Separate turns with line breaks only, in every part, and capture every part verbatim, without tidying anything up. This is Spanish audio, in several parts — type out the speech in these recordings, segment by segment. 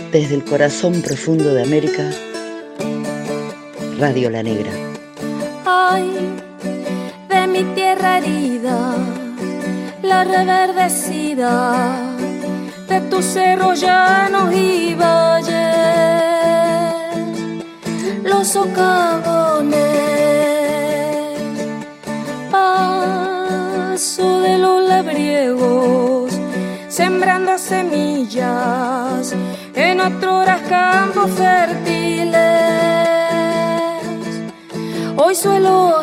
Desde el corazón profundo de América, Radio La Negra.
Ay, de mi tierra herida, la reverdecida de tus cerros llanos y valles, los socavones, paso de los labriegos, sembrando semillas en otros campos fértiles. Hoy suelo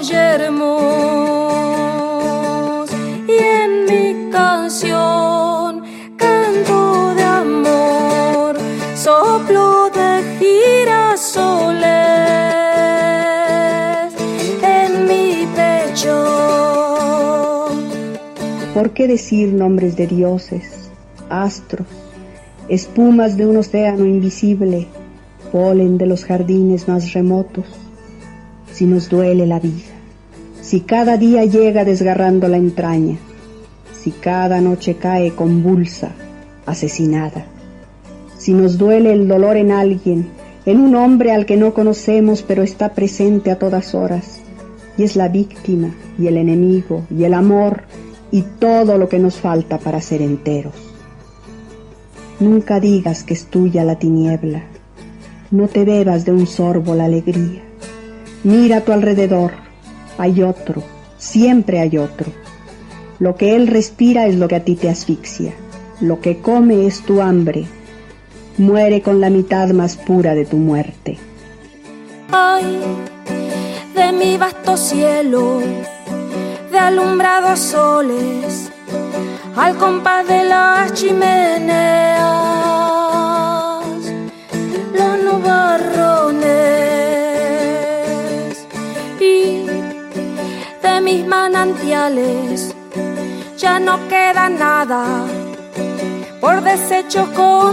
yermos y en mi canción canto de amor, soplo de girasoles en mi pecho.
¿Por qué decir nombres de dioses, astros, espumas de un océano invisible, polen de los jardines más remotos? Si nos duele la vida, si cada día llega desgarrando la entraña, si cada noche cae convulsa, asesinada, si nos duele el dolor en alguien, en un hombre al que no conocemos pero está presente a todas horas, y es la víctima y el enemigo y el amor y todo lo que nos falta para ser enteros. Nunca digas que es tuya la tiniebla, no te bebas de un sorbo la alegría. Mira a tu alrededor, hay otro, siempre hay otro. Lo que él respira es lo que a ti te asfixia, lo que come es tu hambre. Muere con la mitad más pura de tu muerte.
Ay, de mi vasto cielo, de alumbrados soles, al compás de las chimeneas, los nubarrones, de mis manantiales ya no queda nada por desechos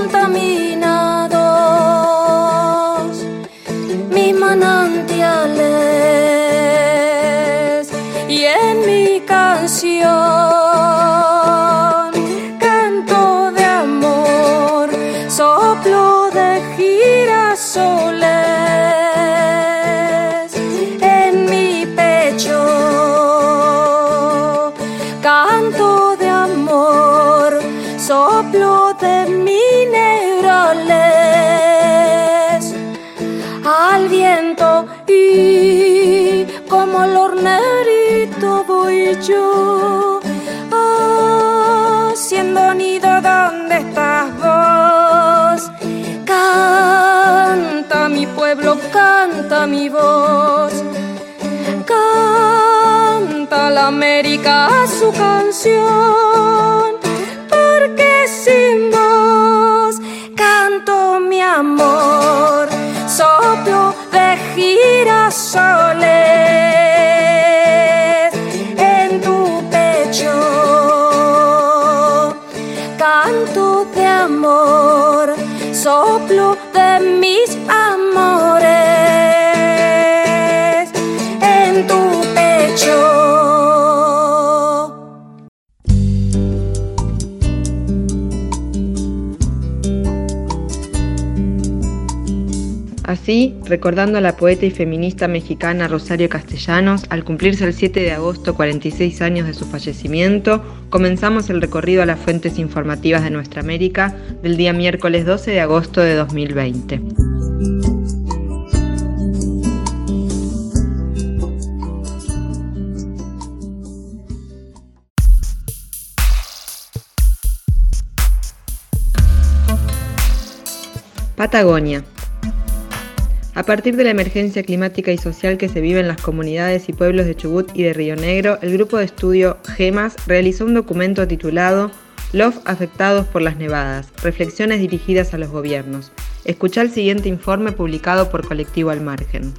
contaminados. Mis manantiales y en mi canción canto de amor, soplo de girasoles en mi pecho. Canto de amor, soplo de minerales al viento, y como el hornerito voy yo haciendo nido donde estás vos. Canta mi pueblo, canta mi voz, canta la América su canción, porque sin vos canto mi amor, soplo de girasoles en tu pecho. Canto de amor, soplo de mis amores en tu pecho.
Así, recordando a la poeta y feminista mexicana Rosario Castellanos, al cumplirse el siete de agosto cuarenta y seis años de su fallecimiento, comenzamos el recorrido a las fuentes informativas de nuestra América del día miércoles doce de agosto de dos mil veinte. Patagonia. A partir de la emergencia climática y social que se vive en las comunidades y pueblos de Chubut y de Río Negro, el grupo de estudio GEMAS realizó un documento titulado Los afectados por las nevadas, reflexiones dirigidas a los gobiernos. Escuchá el siguiente informe publicado por Colectivo Al Margen.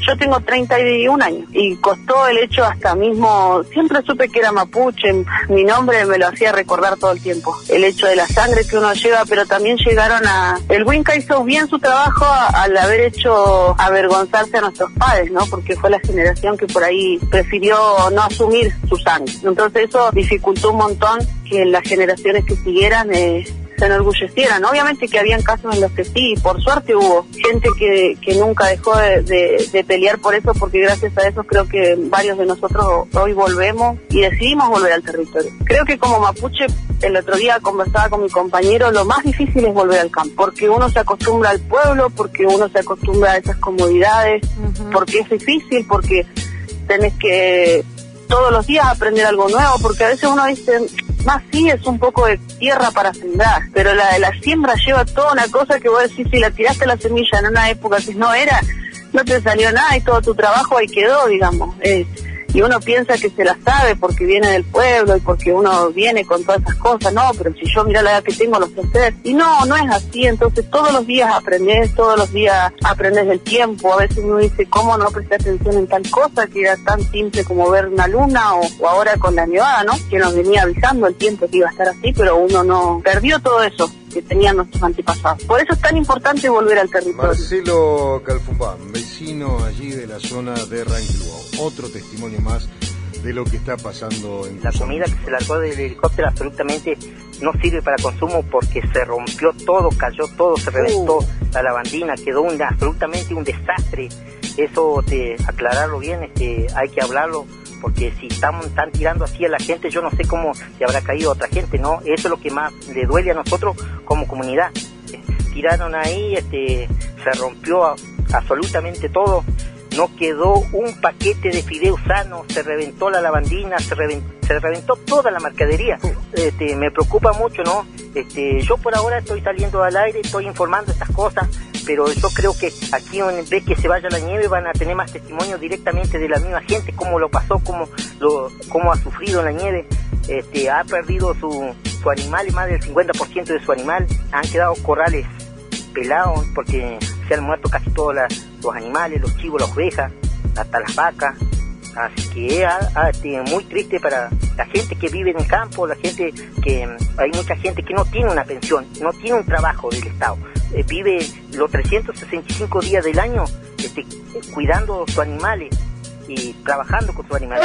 Yo tengo treinta y un años y costó el hecho hasta mismo, siempre supe que era mapuche, mi nombre me lo hacía recordar todo el tiempo, el hecho de la sangre que uno lleva, pero también llegaron a... El Winca hizo bien su trabajo al haber hecho avergonzarse a nuestros padres, ¿no? Porque fue la generación que por ahí prefirió no asumir su sangre. Entonces eso dificultó un montón que las generaciones que siguieran eh, se enorgullecieran. Obviamente que habían casos en los que sí, por suerte hubo gente que, que nunca dejó de, de, de pelear por eso, porque gracias a eso creo que varios de nosotros hoy volvemos y decidimos volver al territorio. Creo que como mapuche, el otro día conversaba con mi compañero, lo más difícil es volver al campo, porque uno se acostumbra al pueblo, porque uno se acostumbra a esas comodidades, uh-huh. porque es difícil, porque tenés que todos los días aprender algo nuevo, porque a veces uno dice, más sí es un poco de tierra para sembrar, pero la de la siembra lleva toda una cosa que vos decís, si la tiraste la semilla en una época que no era, no te salió nada y todo tu trabajo ahí quedó, digamos. Eh, y uno piensa que se la sabe porque viene del pueblo y porque uno viene con todas esas cosas, no, pero si yo mira la edad que tengo, lo sé hacer. Y no, no es así, entonces todos los días aprendés, todos los días aprendés del tiempo. A veces uno dice, ¿cómo no presté atención en tal cosa que era tan simple como ver una luna o, o ahora con la nevada, ¿no? Que nos venía avisando el tiempo que iba a estar así, pero uno no perdió todo eso que tenían nuestros antepasados. Por eso es tan importante volver al territorio.
Marcelo Calfumbán, vecino allí de la zona de Ranquilhuao. Otro testimonio más de lo que está pasando en
la comida que se largó del helicóptero absolutamente no sirve para consumo porque se rompió todo, cayó todo, se reventó uh. la lavandina, quedó un, absolutamente un desastre. Eso, de aclararlo bien, este, hay que hablarlo, porque si estamos, están tirando así a la gente, yo no sé cómo le habrá caído a otra gente, ¿no? Eso es lo que más le duele a nosotros como comunidad. Tiraron ahí, este, se rompió a, absolutamente todo. No quedó un paquete de fideos sanos, se reventó la lavandina, se reventó, se reventó toda la mercadería. Este, me preocupa mucho, ¿no? Este, yo por ahora estoy saliendo al aire, estoy informando estas cosas, pero yo creo que aquí en vez que se vaya la nieve van a tener más testimonios directamente de la misma gente, cómo lo pasó, cómo, lo, cómo ha sufrido en la nieve. Este, ha perdido su, su animal, más del cincuenta por ciento de su animal, han quedado corrales pelados porque se han muerto casi todos la, los animales, los chivos, las ovejas, hasta las vacas. Así que es muy triste para la gente que vive en el campo, la gente que hay mucha gente que no tiene una pensión, no tiene un trabajo del Estado, eh, vive los trescientos sesenta y cinco días del año este, cuidando sus animales y trabajando con sus animales.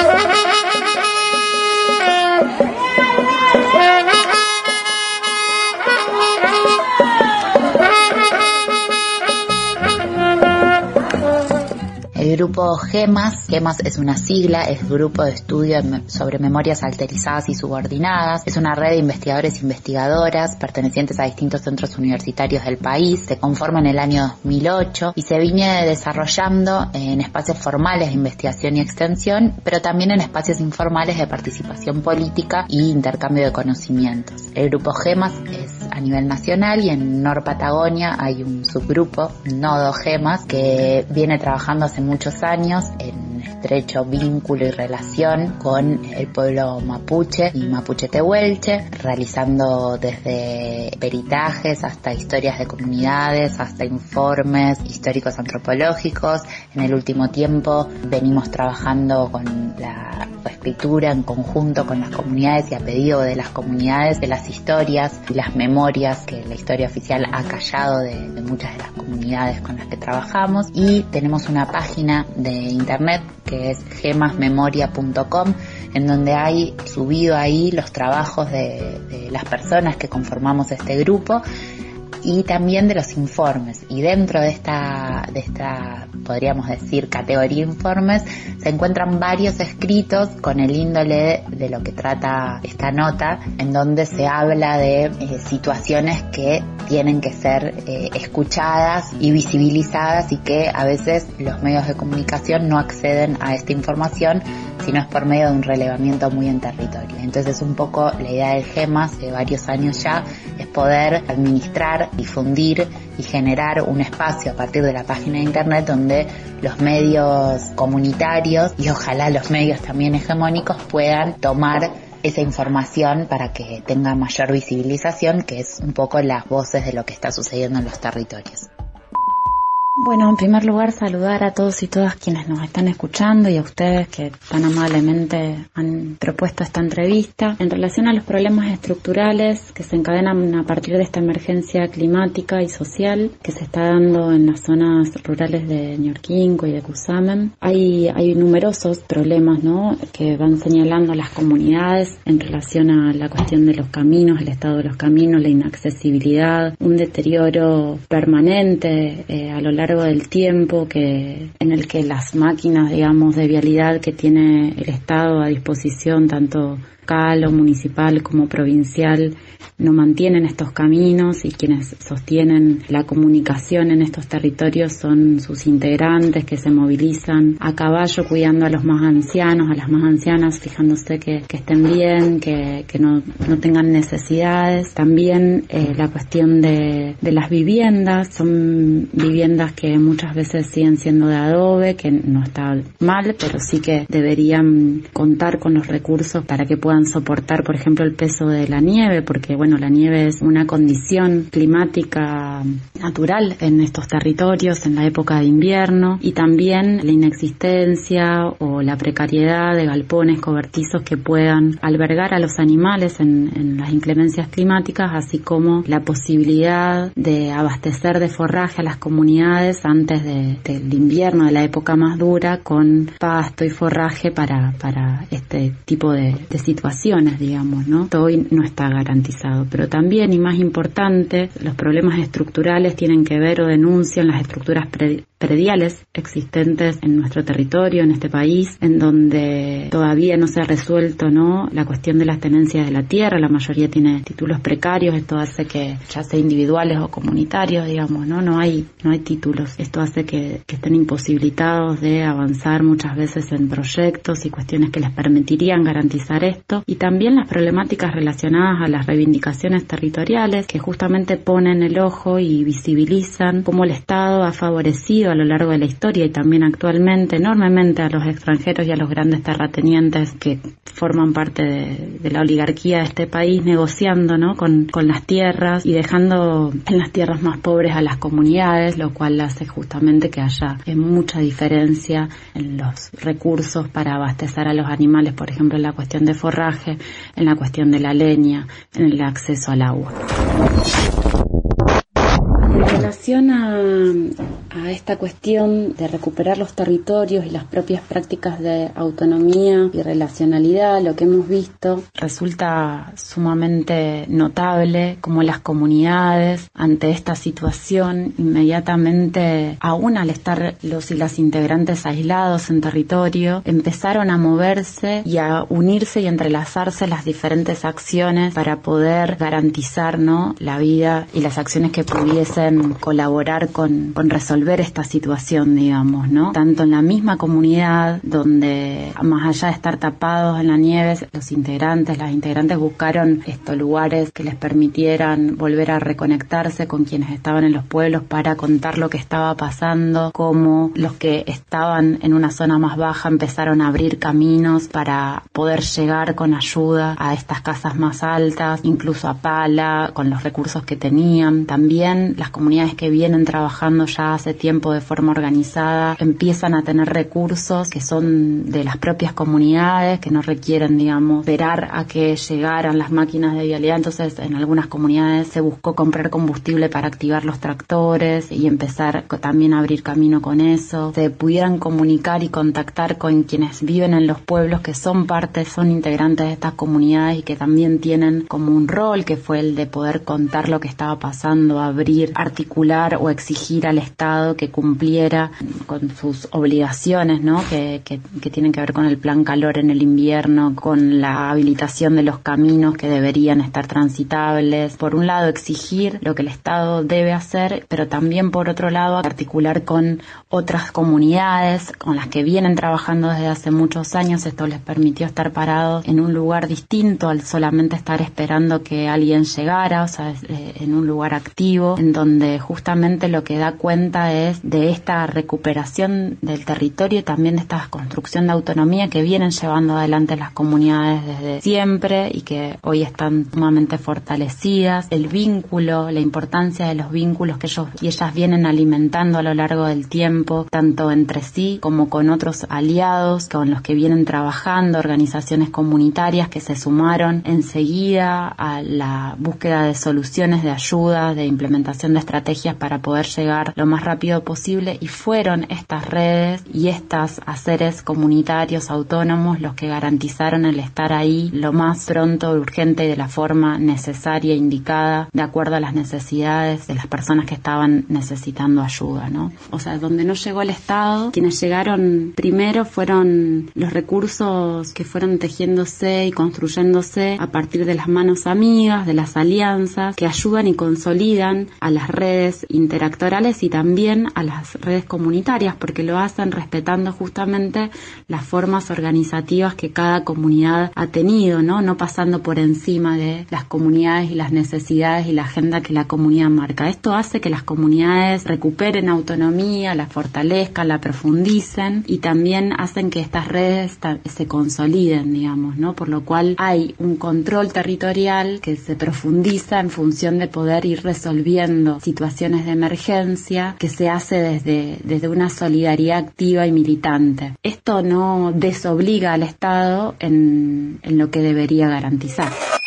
El grupo GEMAS, GEMAS es una sigla, es Grupo de Estudio sobre Memorias Alterizadas y Subordinadas, es una red de investigadores e investigadoras pertenecientes a distintos centros universitarios del país, se conforma en el año dos mil ocho y se viene desarrollando en espacios formales de investigación y extensión, pero también en espacios informales de participación política y intercambio de conocimientos. El grupo GEMAS es a nivel nacional y en Nor Patagonia hay un subgrupo, Nodo GEMAS, que viene trabajando hace muchos años en estrecho vínculo y relación con el pueblo mapuche y mapuche tehuelche, realizando desde peritajes hasta historias de comunidades, hasta informes históricos antropológicos. En el último tiempo venimos trabajando con la escritura en conjunto con las comunidades y a pedido de las comunidades de las historias y las memorias que la historia oficial ha callado de, de muchas de las comunidades con las que trabajamos, y tenemos una página de internet que es gemas memoria punto com, en donde hay subido ahí los trabajos de, de las personas que conformamos este grupo y también de los informes. Y dentro de esta, de esta, podríamos decir, categoría informes, se encuentran varios escritos con el índole de lo que trata esta nota, en donde se habla de eh, situaciones que tienen que ser eh, escuchadas y visibilizadas, y que a veces los medios de comunicación no acceden a esta información, sino es por medio de un relevamiento muy en territorio. Entonces un poco la idea del GEMAS de varios años ya es poder administrar, difundir y generar un espacio a partir de la página de internet donde los medios comunitarios y ojalá los medios también hegemónicos puedan tomar esa información para que tenga mayor visibilización, que es un poco las voces de lo que está sucediendo en los territorios. Bueno, en primer lugar saludar a todos y todas quienes nos están escuchando y a ustedes que tan amablemente han propuesto esta entrevista. En relación a los problemas estructurales que se encadenan a partir de esta emergencia climática y social que se está dando en las zonas rurales de Ñorquinco y de Cusamen, hay, hay numerosos problemas, ¿no?, que van señalando las comunidades en relación a la cuestión de los caminos, el estado de los caminos, la inaccesibilidad, un deterioro permanente eh, a lo largo del tiempo que en el que las máquinas, digamos, de vialidad que tiene el Estado a disposición, tanto local o municipal como provincial, no mantienen estos caminos, y quienes sostienen la comunicación en estos territorios son sus integrantes que se movilizan a caballo cuidando a los más ancianos, a las más ancianas, fijándose que, que estén bien, que, que no, no tengan necesidades. También eh, la cuestión de, de las viviendas, son viviendas que muchas veces siguen siendo de adobe, que no está mal, pero sí que deberían contar con los recursos para que puedan soportar, por ejemplo, el peso de la nieve, porque bueno, la nieve es una condición climática natural en estos territorios en la época de invierno, y también la inexistencia o la precariedad de galpones cobertizos que puedan albergar a los animales en, en las inclemencias climáticas, así como la posibilidad de abastecer de forraje a las comunidades antes de, del invierno, de la época más dura, con pasto y forraje para, para este tipo de, de situaciones, digamos, ¿no? Todo hoy no está garantizado, pero también, y más importante, los problemas estructurales tienen que ver o denuncian las estructuras pre prediales existentes en nuestro territorio, en este país, en donde todavía no se ha resuelto, ¿no?, la cuestión de las tenencias de la tierra. La mayoría tiene títulos precarios. Esto hace que, ya sea individuales o comunitarios, digamos, no no hay no hay títulos. Esto hace que, que estén imposibilitados de avanzar muchas veces en proyectos y cuestiones que les permitirían garantizar esto, y también las problemáticas relacionadas a las reivindicaciones territoriales, que justamente ponen el ojo y visibilizan cómo el Estado ha favorecido a lo largo de la historia y también actualmente enormemente a los extranjeros y a los grandes terratenientes que forman parte de, de la oligarquía de este país, negociando, ¿no?, con, con las tierras y dejando en las tierras más pobres a las comunidades, lo cual hace justamente que haya mucha diferencia en los recursos para abastecer a los animales, por ejemplo, en la cuestión de forraje, en la cuestión de la leña, en el acceso al agua. En relación a, a esta cuestión de recuperar los territorios y las propias prácticas de autonomía y relacionalidad, lo que hemos visto resulta sumamente notable cómo las comunidades, ante esta situación, inmediatamente, aún al estar los y las integrantes aislados en territorio, empezaron a moverse y a unirse y entrelazarse las diferentes acciones para poder garantizar, ¿no?, la vida y las acciones que pudiesen colaborar con, con resolver esta situación, digamos, ¿no? Tanto en la misma comunidad, donde más allá de estar tapados en la nieve, los integrantes, las integrantes buscaron estos lugares que les permitieran volver a reconectarse con quienes estaban en los pueblos para contar lo que estaba pasando, como los que estaban en una zona más baja empezaron a abrir caminos para poder llegar con ayuda a estas casas más altas, incluso a pala, con los recursos que tenían. También las comunidades que vienen trabajando ya hace tiempo de forma organizada empiezan a tener recursos que son de las propias comunidades, que no requieren, digamos, esperar a que llegaran las máquinas de vialidad. Entonces, en algunas comunidades se buscó comprar combustible para activar los tractores y empezar también a abrir camino con eso. Se pudieran comunicar y contactar con quienes viven en los pueblos, que son parte, son integrantes de estas comunidades y que también tienen como un rol, que fue el de poder contar lo que estaba pasando, abrir, articular o exigir al Estado que cumpliera con sus obligaciones, ¿no?, que, que, que tienen que ver con el plan calor en el invierno, con la habilitación de los caminos que deberían estar transitables. Por un lado, exigir lo que el Estado debe hacer, pero también por otro lado articular con otras comunidades con las que vienen trabajando desde hace muchos años. Esto les permitió estar parados en un lugar distinto al solamente estar esperando que alguien llegara, o sea, en un lugar activo, en donde justamente lo que da cuenta trata es de esta recuperación del territorio y también de esta construcción de autonomía que vienen llevando adelante las comunidades desde siempre y que hoy están sumamente fortalecidas. El vínculo, la importancia de los vínculos que ellos y ellas vienen alimentando a lo largo del tiempo, tanto entre sí como con otros aliados con los que vienen trabajando, organizaciones comunitarias que se sumaron enseguida a la búsqueda de soluciones, de ayuda, de implementación de estrategias para poder llegar lo más rápido posible, y fueron estas redes y estos haceres comunitarios autónomos los que garantizaron el estar ahí lo más pronto, urgente y de la forma necesaria, indicada, de acuerdo a las necesidades de las personas que estaban necesitando ayuda, ¿no? O sea, donde no llegó el Estado, quienes llegaron primero fueron los recursos que fueron tejiéndose y construyéndose a partir de las manos amigas, de las alianzas, que ayudan y consolidan a las redes interactorales y también a las redes comunitarias, porque lo hacen respetando justamente las formas organizativas que cada comunidad ha tenido, ¿no? No pasando por encima de las comunidades y las necesidades y la agenda que la comunidad marca. Esto hace que las comunidades recuperen autonomía, la fortalezcan, la profundicen y también hacen que estas redes se consoliden, digamos, ¿no? Por lo cual hay un control territorial que se profundiza en función de poder ir resolviendo situaciones de emergencia, que se hace desde, desde una solidaridad activa y militante. Esto no desobliga al Estado en, en lo que debería garantizar.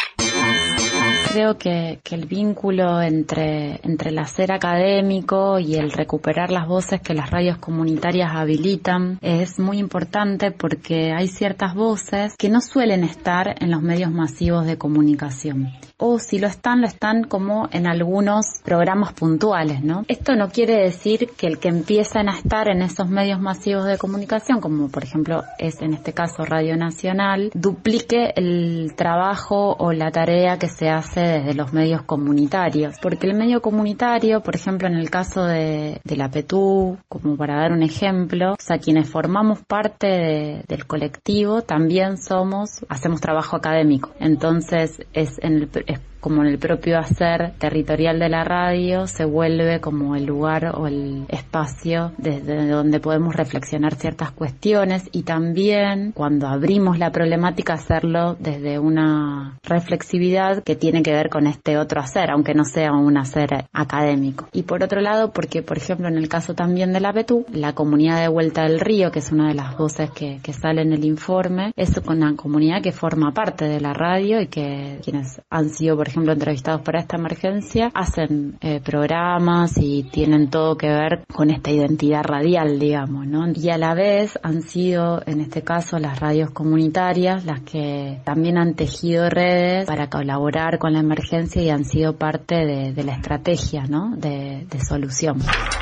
Creo que, que el vínculo entre, entre el hacer académico y el recuperar las voces que las radios comunitarias habilitan es muy importante, porque hay ciertas voces que no suelen estar en los medios masivos de comunicación. O si lo están, lo están como en algunos programas puntuales, ¿no? Esto no quiere decir que el que empiecen a estar en esos medios masivos de comunicación, como por ejemplo es en este caso Radio Nacional, duplique el trabajo o la tarea que se hace desde los medios comunitarios. Porque el medio comunitario, por ejemplo en el caso de, de la P T U, como para dar un ejemplo, o sea, quienes formamos parte de, del colectivo también somos, hacemos trabajo académico. Entonces es en el es como en el propio hacer territorial de la radio, se vuelve como el lugar o el espacio desde donde podemos reflexionar ciertas cuestiones, y también cuando abrimos la problemática hacerlo desde una reflexividad que tiene que ver con este otro hacer, aunque no sea un hacer académico. Y por otro lado, porque por ejemplo en el caso también de la P T U, la comunidad de Vuelta del Río, que es una de las voces que, que sale en el informe, es una comunidad que forma parte de la radio y que quienes han sido, por ejemplo, entrevistados para esta emergencia, hacen eh, programas y tienen todo que ver con esta identidad radial, digamos, ¿no? Y a la vez han sido, en este caso, las radios comunitarias las que también han tejido redes para colaborar con la emergencia y han sido parte de, de la estrategia, ¿no? de, de solución.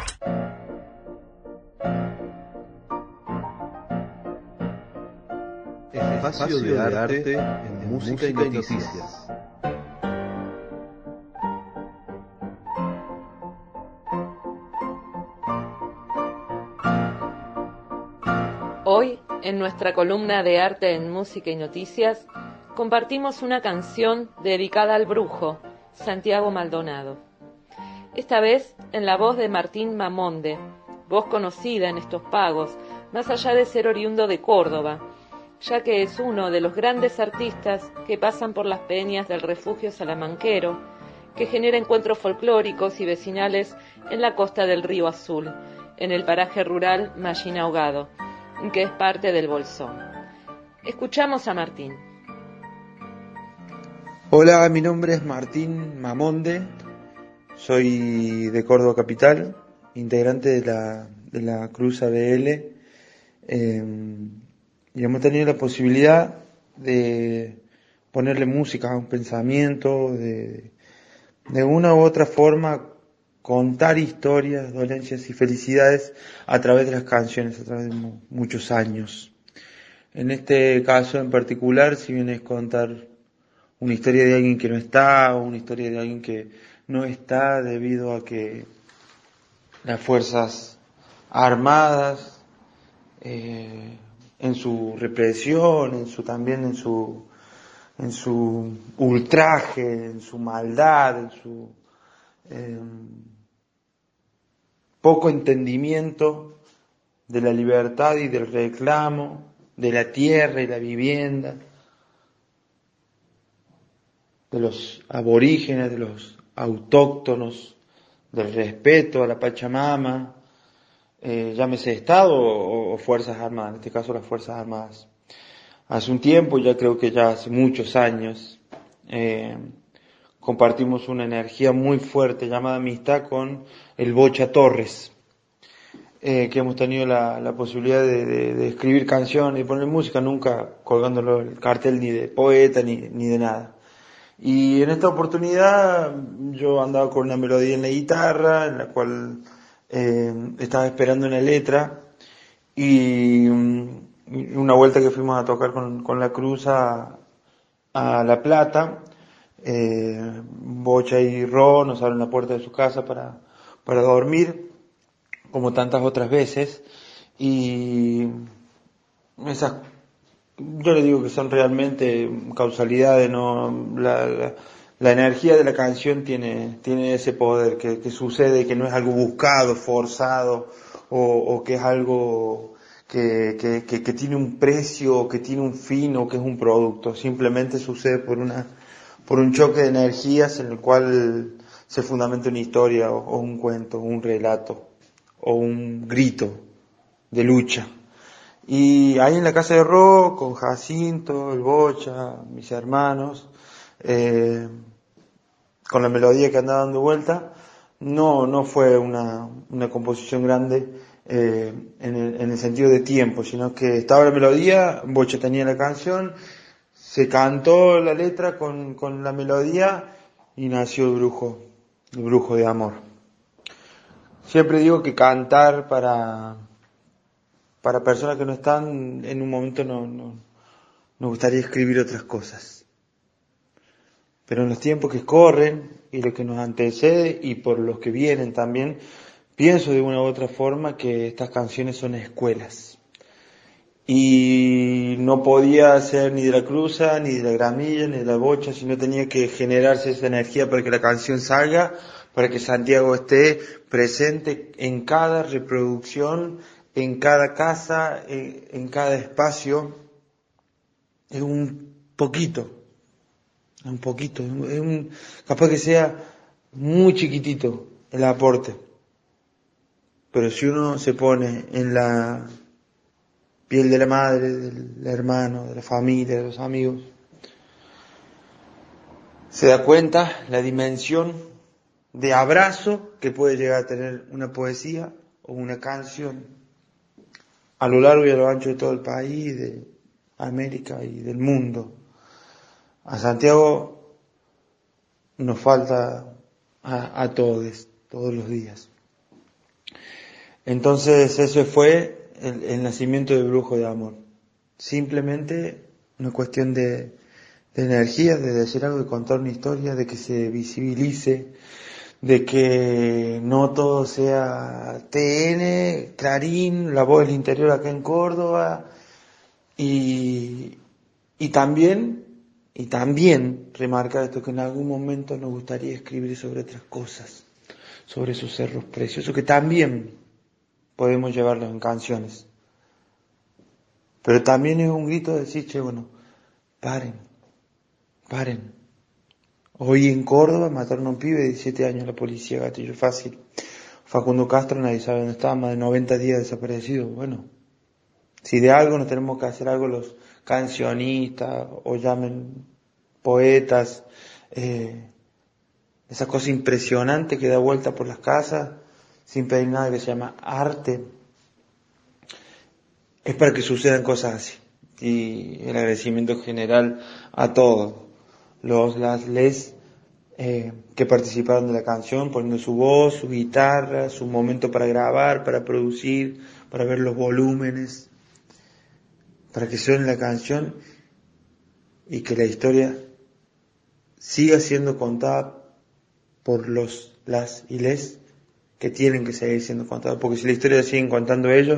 Espacio de arte en música y noticias.
Hoy, en nuestra columna de Arte en Música y Noticias, compartimos una canción dedicada al brujo, Santiago Maldonado. Esta vez en la voz de Martín Mamonde, voz conocida en estos pagos, más allá de ser oriundo de Córdoba, ya que es uno de los grandes artistas que pasan por las peñas del refugio salamanquero, que genera encuentros folclóricos y vecinales en la costa del Río Azul, en el paraje rural Mallín Ahogado, que es parte del Bolsón. Escuchamos a Martín.
Hola, mi nombre es Martín Mamonde, soy de Córdoba Capital, integrante de la, de la Cruz A B L, eh, y hemos tenido la posibilidad de ponerle música a un pensamiento, de, de una u otra forma contar historias, dolencias y felicidades a través de las canciones, a través de mu- muchos años. En este caso en particular, si bien es contar una historia de alguien que no está, o una historia de alguien que no está debido a que las fuerzas armadas, eh, en su represión, en su también en su en su ultraje, en su maldad, en su eh, poco entendimiento de la libertad y del reclamo, de la tierra y la vivienda, de los aborígenes, de los autóctonos, del respeto a la Pachamama, eh, llámese Estado o, o Fuerzas Armadas, en este caso las Fuerzas Armadas. Hace un tiempo, ya creo que ya hace muchos años, eh, compartimos una energía muy fuerte llamada amistad con el Bocha Torres, eh, que hemos tenido la, la posibilidad de, de, de escribir canciones y poner música, nunca colgándolo el cartel ni de poeta ni, ni de nada. Y en esta oportunidad yo andaba con una melodía en la guitarra, en la cual eh, estaba esperando una letra, y um, una vuelta que fuimos a tocar con, con la Cruz a, a La Plata, eh, Bocha y Ro nos abren la puerta de su casa para, para dormir, como tantas otras veces, y esas, yo le digo que son realmente causalidades, no, la, la, la energía de la canción tiene, tiene ese poder, que, que sucede, que no es algo buscado, forzado, o, o que es algo que, que, que, que tiene un precio, que tiene un fin, o que es un producto. Simplemente sucede por una, por un choque de energías en el cual se fundamenta una historia, o, o un cuento, o un relato, o un grito de lucha. Y ahí en la casa de Ro, con Jacinto, el Bocha, mis hermanos, eh, con la melodía que andaba dando vuelta, no, no fue una, una composición grande eh, en, el, en el sentido de tiempo, sino que estaba la melodía, Bocha tenía la canción, se cantó la letra con, con la melodía y nació el brujo, el brujo de amor. Siempre digo que cantar para, para personas que no están en un momento, no, no, nos gustaría escribir otras cosas. Pero en los tiempos que corren y lo que nos antecede y por los que vienen también, pienso de una u otra forma que estas canciones son escuelas. Y no podía ser ni de la Cruza, ni de la Gramilla, ni de la Bocha, sino tenía que generarse esa energía para que la canción salga, para que Santiago esté presente en cada reproducción, en cada casa, en, en cada espacio. Es un poquito, es un poquito, es un, capaz que sea muy chiquitito el aporte. Pero si uno se pone en la piel de la madre, del hermano, de la familia, de los amigos, se da cuenta la dimensión de abrazo que puede llegar a tener una poesía o una canción a lo largo y a lo ancho de todo el país, de América y del mundo. A Santiago nos falta a, a todos, todos los días. Entonces ese fue el, el nacimiento del Brujo de Amor. Simplemente una cuestión de, de energía, de decir algo, de contar una historia, de que se visibilice, de que no todo sea T N, Clarín, La Voz del Interior acá en Córdoba, y, y también, y también remarcar esto, que en algún momento nos gustaría escribir sobre otras cosas, sobre esos cerros preciosos, que también podemos llevarlos en canciones. Pero también es un grito de decir, che, bueno, paren, paren. Hoy en Córdoba mataron a un pibe de diecisiete años, la policía, gatillo fácil. Facundo Castro, nadie sabe dónde estaba, más de noventa días desaparecido. Bueno, si de algo nos tenemos que hacer algo los cancionistas, o llamen poetas, eh, esa cosa impresionante que da vuelta por las casas, sin pedir nada, que se llama arte, es para que sucedan cosas así. Y el agradecimiento general a todos los, las, les eh, que participaron de la canción, poniendo su voz, su guitarra, su momento para grabar, para producir, para ver los volúmenes, para que suene la canción y que la historia siga siendo contada por los, las y les que tienen que seguir siendo contadas, porque si la historia la siguen contando ellos,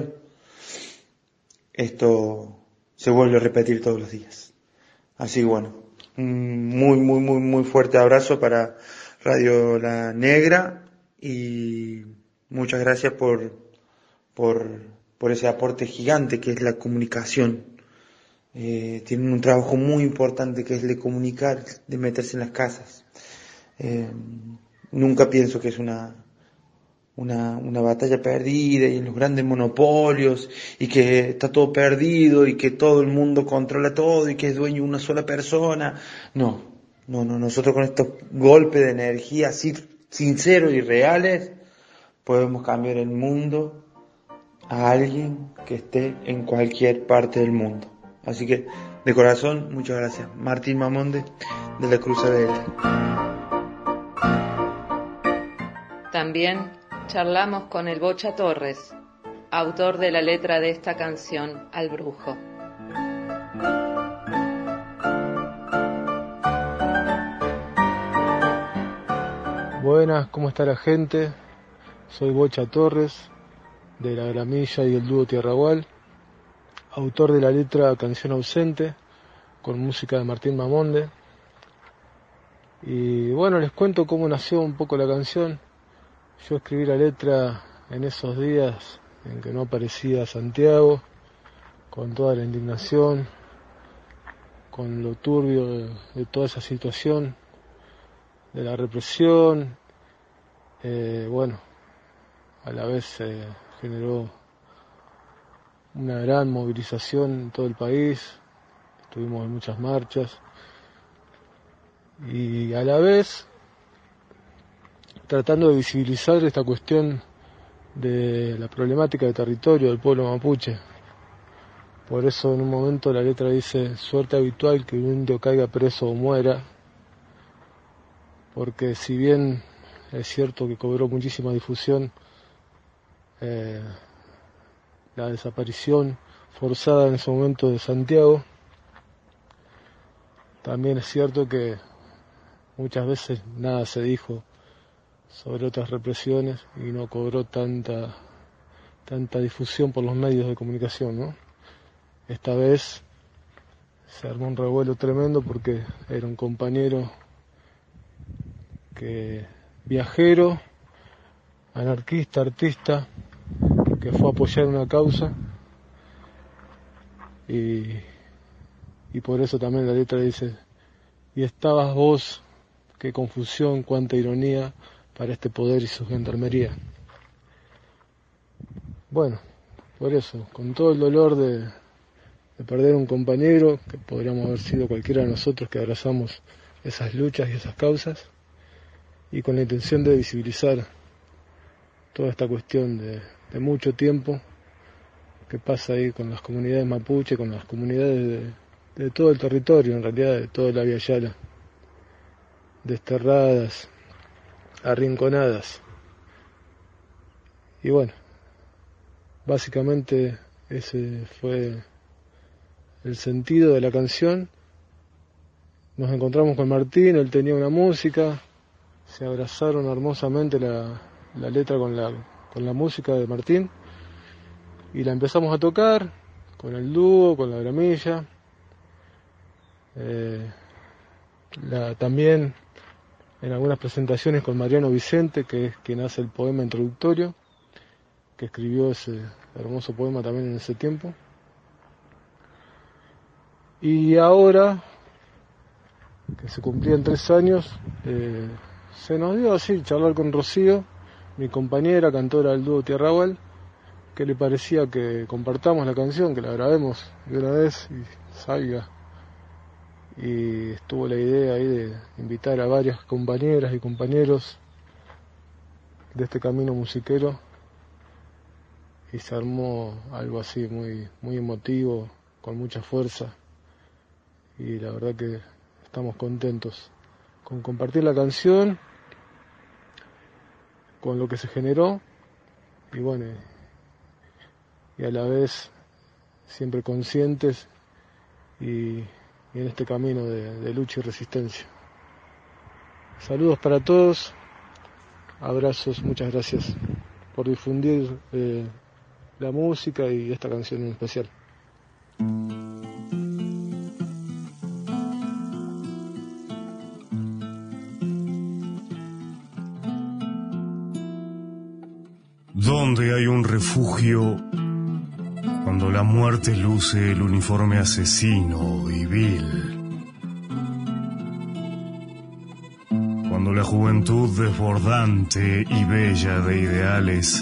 esto se vuelve a repetir todos los días. Así que bueno, un muy, muy, muy, muy fuerte abrazo para Radio La Negra y muchas gracias por, por, por ese aporte gigante que es la comunicación. Eh, tienen un trabajo muy importante que es el de comunicar, de meterse en las casas. Eh, nunca pienso que es una, una, una batalla perdida y en los grandes monopolios y que está todo perdido y que todo el mundo controla todo y que es dueño una sola persona. No, no, no, nosotros con estos golpes de energía así sinceros y reales podemos cambiar el mundo a alguien que esté en cualquier parte del mundo. Así que, de corazón, muchas gracias. Martín Mamonde, de la Cruz A B L.
También charlamos con el Bocha Torres, autor de la letra de esta canción, Al Brujo.
Buenas, ¿cómo está la gente? Soy Bocha Torres, de La Gramilla y el dúo Tierragual, autor de la letra Canción Ausente, con música de Martín Mamonde. Y bueno, les cuento cómo nació un poco la canción. Yo escribí la letra en esos días en que no aparecía Santiago, con toda la indignación, con lo turbio de, de toda esa situación, de la represión. Eh, bueno, a la vez se eh, generó una gran movilización en todo el país, estuvimos en muchas marchas y a la vez tratando de visibilizar esta cuestión de la problemática de territorio del pueblo mapuche. Por eso en un momento la letra dice: suerte habitual que un indio caiga preso o muera, porque si bien es cierto que cobró muchísima difusión eh, la desaparición forzada en ese momento de Santiago, también es cierto que muchas veces nada se dijo sobre otras represiones y no cobró tanta tanta difusión por los medios de comunicación, ¿no? Esta vez se armó un revuelo tremendo porque era un compañero que viajero, anarquista, artista, que fue a apoyar una causa y, y por eso también la letra dice: y estabas vos, qué confusión, cuánta ironía para este poder y su gendarmería. Bueno, por eso, con todo el dolor de, de perder un compañero, que podríamos haber sido cualquiera de nosotros que abrazamos esas luchas y esas causas, y con la intención de visibilizar toda esta cuestión de, de mucho tiempo que pasa ahí con las comunidades mapuche, con las comunidades de, de todo el territorio, en realidad de toda la Via Yala, desterradas, arrinconadas. Y bueno, básicamente ese fue el sentido de la canción. Nos encontramos con Martín, él tenía una música, se abrazaron hermosamente la, la letra con la, con la música de Martín y la empezamos a tocar con el dúo, con la gramilla. Eh, la, también en algunas presentaciones con Mariano Vicente, que es quien hace el poema introductorio, que escribió ese hermoso poema también en ese tiempo. Y ahora, que se cumplían tres años, eh, se nos dio así charlar con Rocío, mi compañera, cantora del dúo Tierragual, que le parecía que compartamos la canción, que la grabemos de una vez y salga. Y estuvo la idea ahí de invitar a varias compañeras y compañeros de este camino musiquero y se armó algo así muy, muy emotivo, con mucha fuerza, y la verdad que estamos contentos con compartir la canción, con lo que se generó y bueno, y a la vez siempre conscientes y y en este camino de, de lucha y resistencia. Saludos para todos, abrazos, muchas gracias por difundir eh, la música y esta canción en especial.
refugio cuando la muerte luce el uniforme asesino y vil. Cuando la juventud desbordante y bella de ideales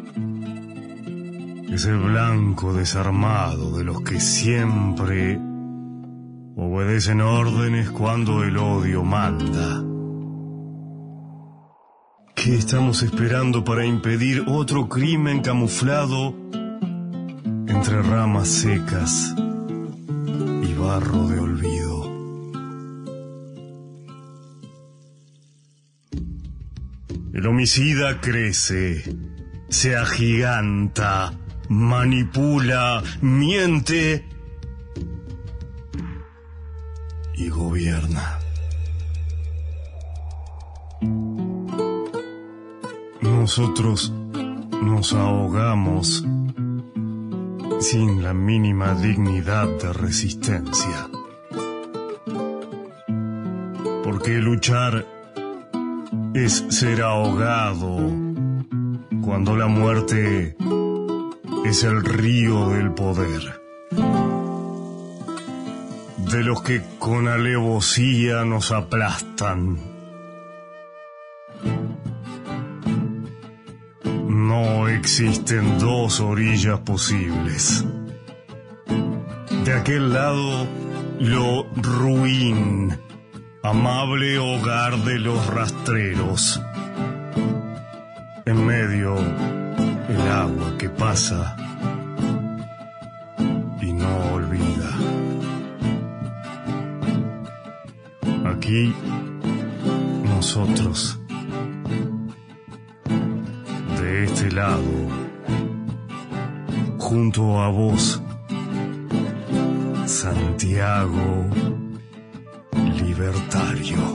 es el blanco desarmado de los que siempre obedecen órdenes cuando el odio manda. ¿Qué estamos esperando para impedir otro crimen camuflado entre ramas secas y barro de olvido? El homicida crece, se agiganta, manipula, miente y gobierna. Nosotros nos ahogamos sin la mínima dignidad de resistencia. Porque luchar es ser ahogado cuando la muerte es el río del poder, de los que con alevosía nos aplastan. No existen dos orillas posibles. De aquel lado, lo ruin, amable hogar de los rastreros. En medio, el agua que pasa y no olvida. Aquí, nosotros. De este lado, junto a vos, Santiago libertario.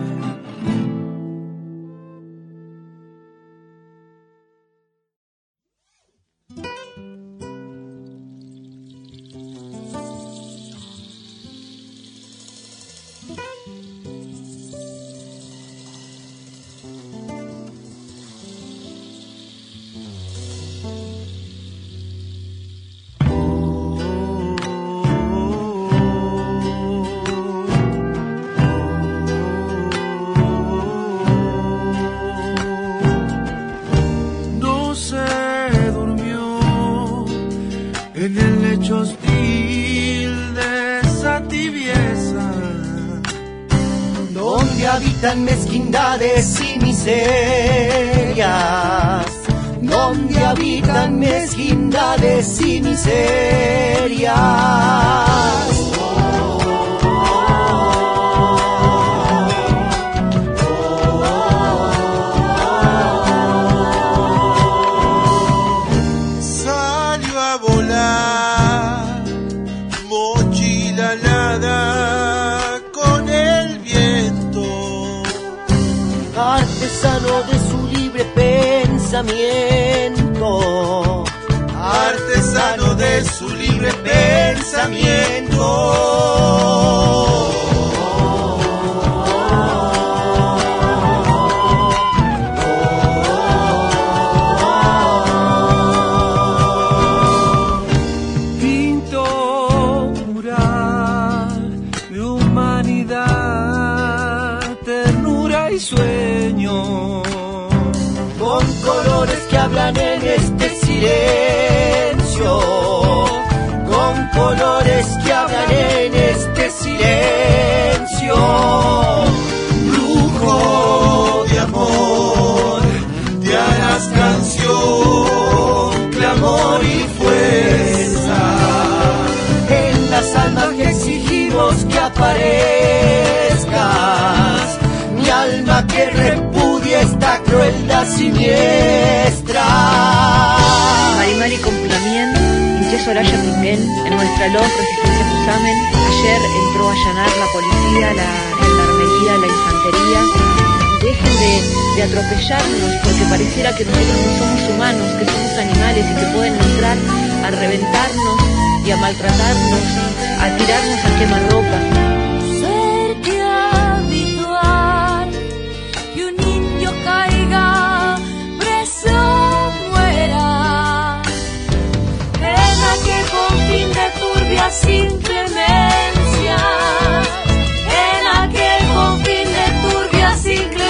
Mezquindades y miserias, donde habitan mezquindades y miserias.
Salió a volar, mochila alada con el viento,
artesano de su libre pensamiento,
artesano de su libre pensamiento.
Pinto mural de humanidad, ternura y sueño, con colores que hablan en este silencio, con colores que hablan en este silencio.
Brujo de amor, te harás canción, clamor y fuerza,
en las almas que exigimos que aparezcas, mi alma que repudia esta crueldad siniestra.
Marimari Complamien, Inche Soraya Pimen, en nuestra L O F Resistencia Cusamen, ayer entró a allanar la policía, la gendarmería, la infantería. Dejen de, de atropellarnos, porque pareciera que nosotros no somos humanos, que somos animales y que pueden entrar a reventarnos y a maltratarnos, a tirarnos a quemarropa.
Ser habitual que un indio caiga preso muera, crueldad sin clemencia, en aquel confín de turbias inclemencias.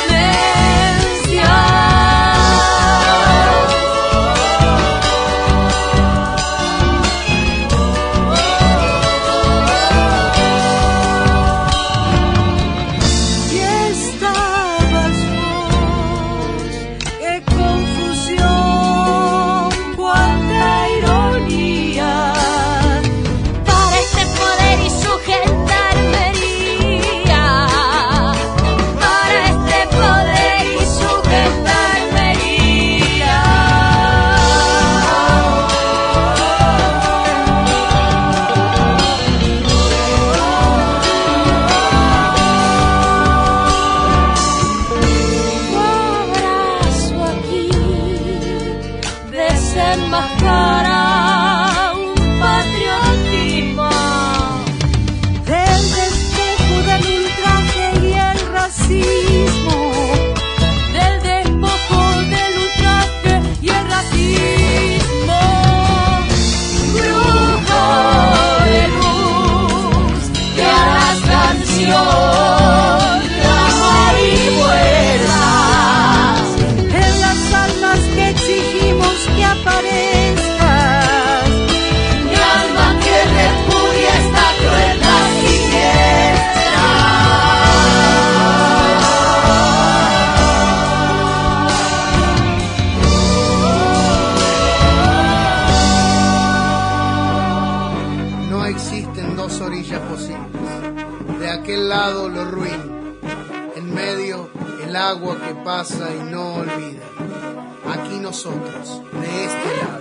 Agua que pasa y no olvida. Aquí nosotros, de este lado.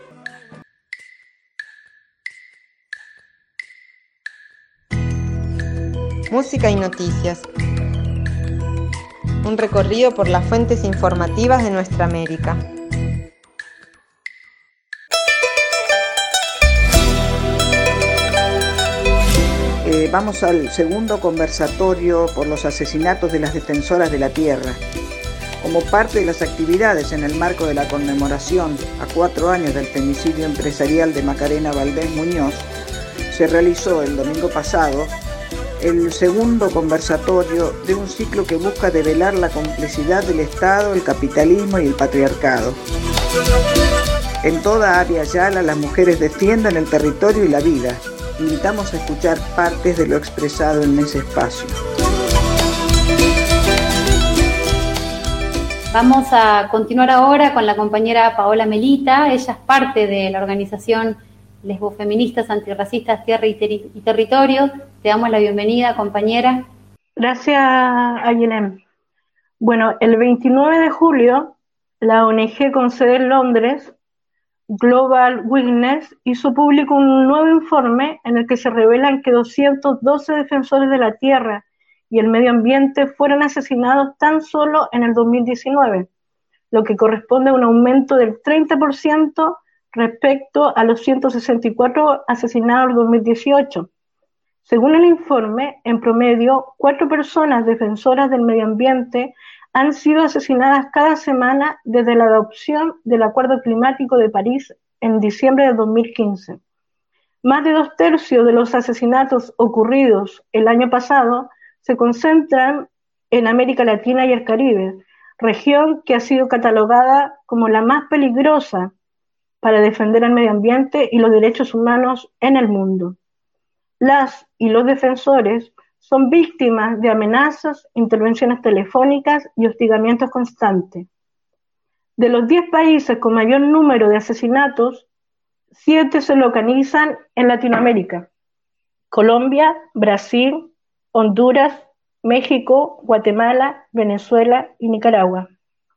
Música y noticias. Un recorrido por las fuentes informativas de nuestra América.
Eh, vamos al segundo conversatorio por los asesinatos de las defensoras de la tierra. Como parte de las actividades en el marco de la conmemoración a cuatro años del femicidio empresarial de Macarena Valdés Muñoz, se realizó el domingo pasado el segundo conversatorio de un ciclo que busca develar la complicidad del Estado, el capitalismo y el patriarcado. En toda Avia Yala las mujeres defienden el territorio y la vida. Invitamos a escuchar partes de lo expresado en ese espacio.
Vamos a continuar ahora con la compañera Paola Melita. Ella es parte de la organización Lesbofeministas Antirracistas Tierra y, Ter- y Territorio. Te damos la bienvenida, compañera.
Gracias, Ayelem. Bueno, el veintinueve de julio, la O N G con sede en Londres, Global Witness, hizo público un nuevo informe en el que se revelan que doscientos doce defensores de la tierra y el medio ambiente fueron asesinados tan solo en el dos mil diecinueve, lo que corresponde a un aumento del treinta por ciento respecto a los ciento sesenta y cuatro asesinados en dos mil dieciocho. Según el informe, en promedio, cuatro personas defensoras del medio ambiente han sido asesinadas cada semana desde la adopción del Acuerdo Climático de París en diciembre de dos mil quince. Más de dos tercios de los asesinatos ocurridos el año pasado se concentran en América Latina y el Caribe, región que ha sido catalogada como la más peligrosa para defender el medio ambiente y los derechos humanos en el mundo. Las y los defensores son víctimas de amenazas, intervenciones telefónicas y hostigamientos constantes. De los diez países con mayor número de asesinatos, siete se localizan en Latinoamérica: Colombia, Brasil, Honduras, México, Guatemala, Venezuela y Nicaragua.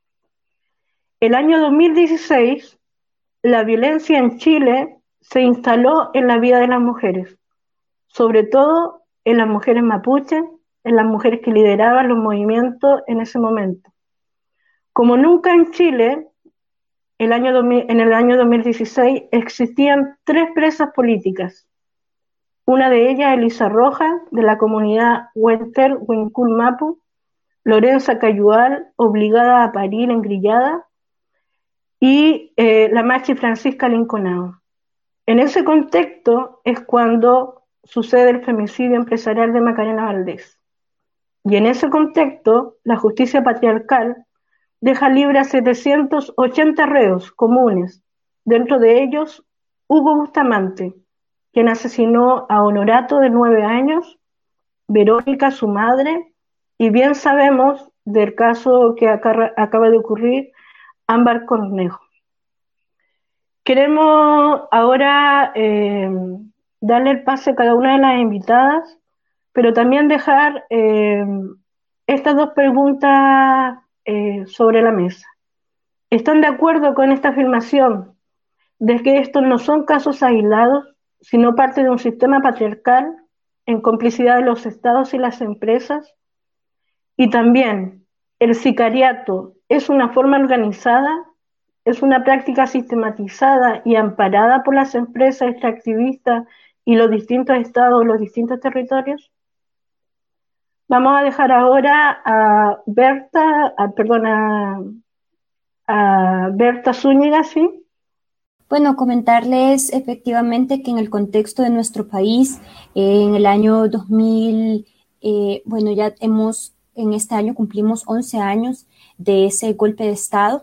El año dos mil dieciséis, la violencia en Chile se instaló en la vida de las mujeres, sobre todo en las mujeres mapuches, en las mujeres que lideraban los movimientos en ese momento. Como nunca en Chile, el año dos mil, en el año dos mil dieciséis existían tres presas políticas. Una de ellas, Elisa Rojas, de la comunidad Huentel Huincul Mapu, Lorenza Cayual, obligada a parir engrillada, y eh, la machi Francisca Linconao. En ese contexto es cuando sucede el femicidio empresarial de Macarena Valdés. Y en ese contexto, la justicia patriarcal deja libre a setecientos ochenta reos comunes, dentro de ellos Hugo Bustamante, quien asesinó a Honorato de nueve años, Verónica, su madre, y bien sabemos del caso que acaba de ocurrir, Ámbar Cornejo. Queremos ahora eh, darle el pase a cada una de las invitadas, pero también dejar eh, estas dos preguntas eh, sobre la mesa. ¿Están de acuerdo con esta afirmación de que estos no son casos aislados, sino parte de un sistema patriarcal en complicidad de los estados y las empresas? Y también, ¿el sicariato es una forma organizada? ¿Es una práctica sistematizada y amparada por las empresas extractivistas y los distintos estados, los distintos territorios? Vamos a dejar ahora a Berta, a, perdón, a, a Berta Zúñiga, ¿sí?
Bueno, comentarles efectivamente que en el contexto de nuestro país, eh, en el año dos mil, eh, bueno, ya hemos, en este año cumplimos once años de ese golpe de Estado,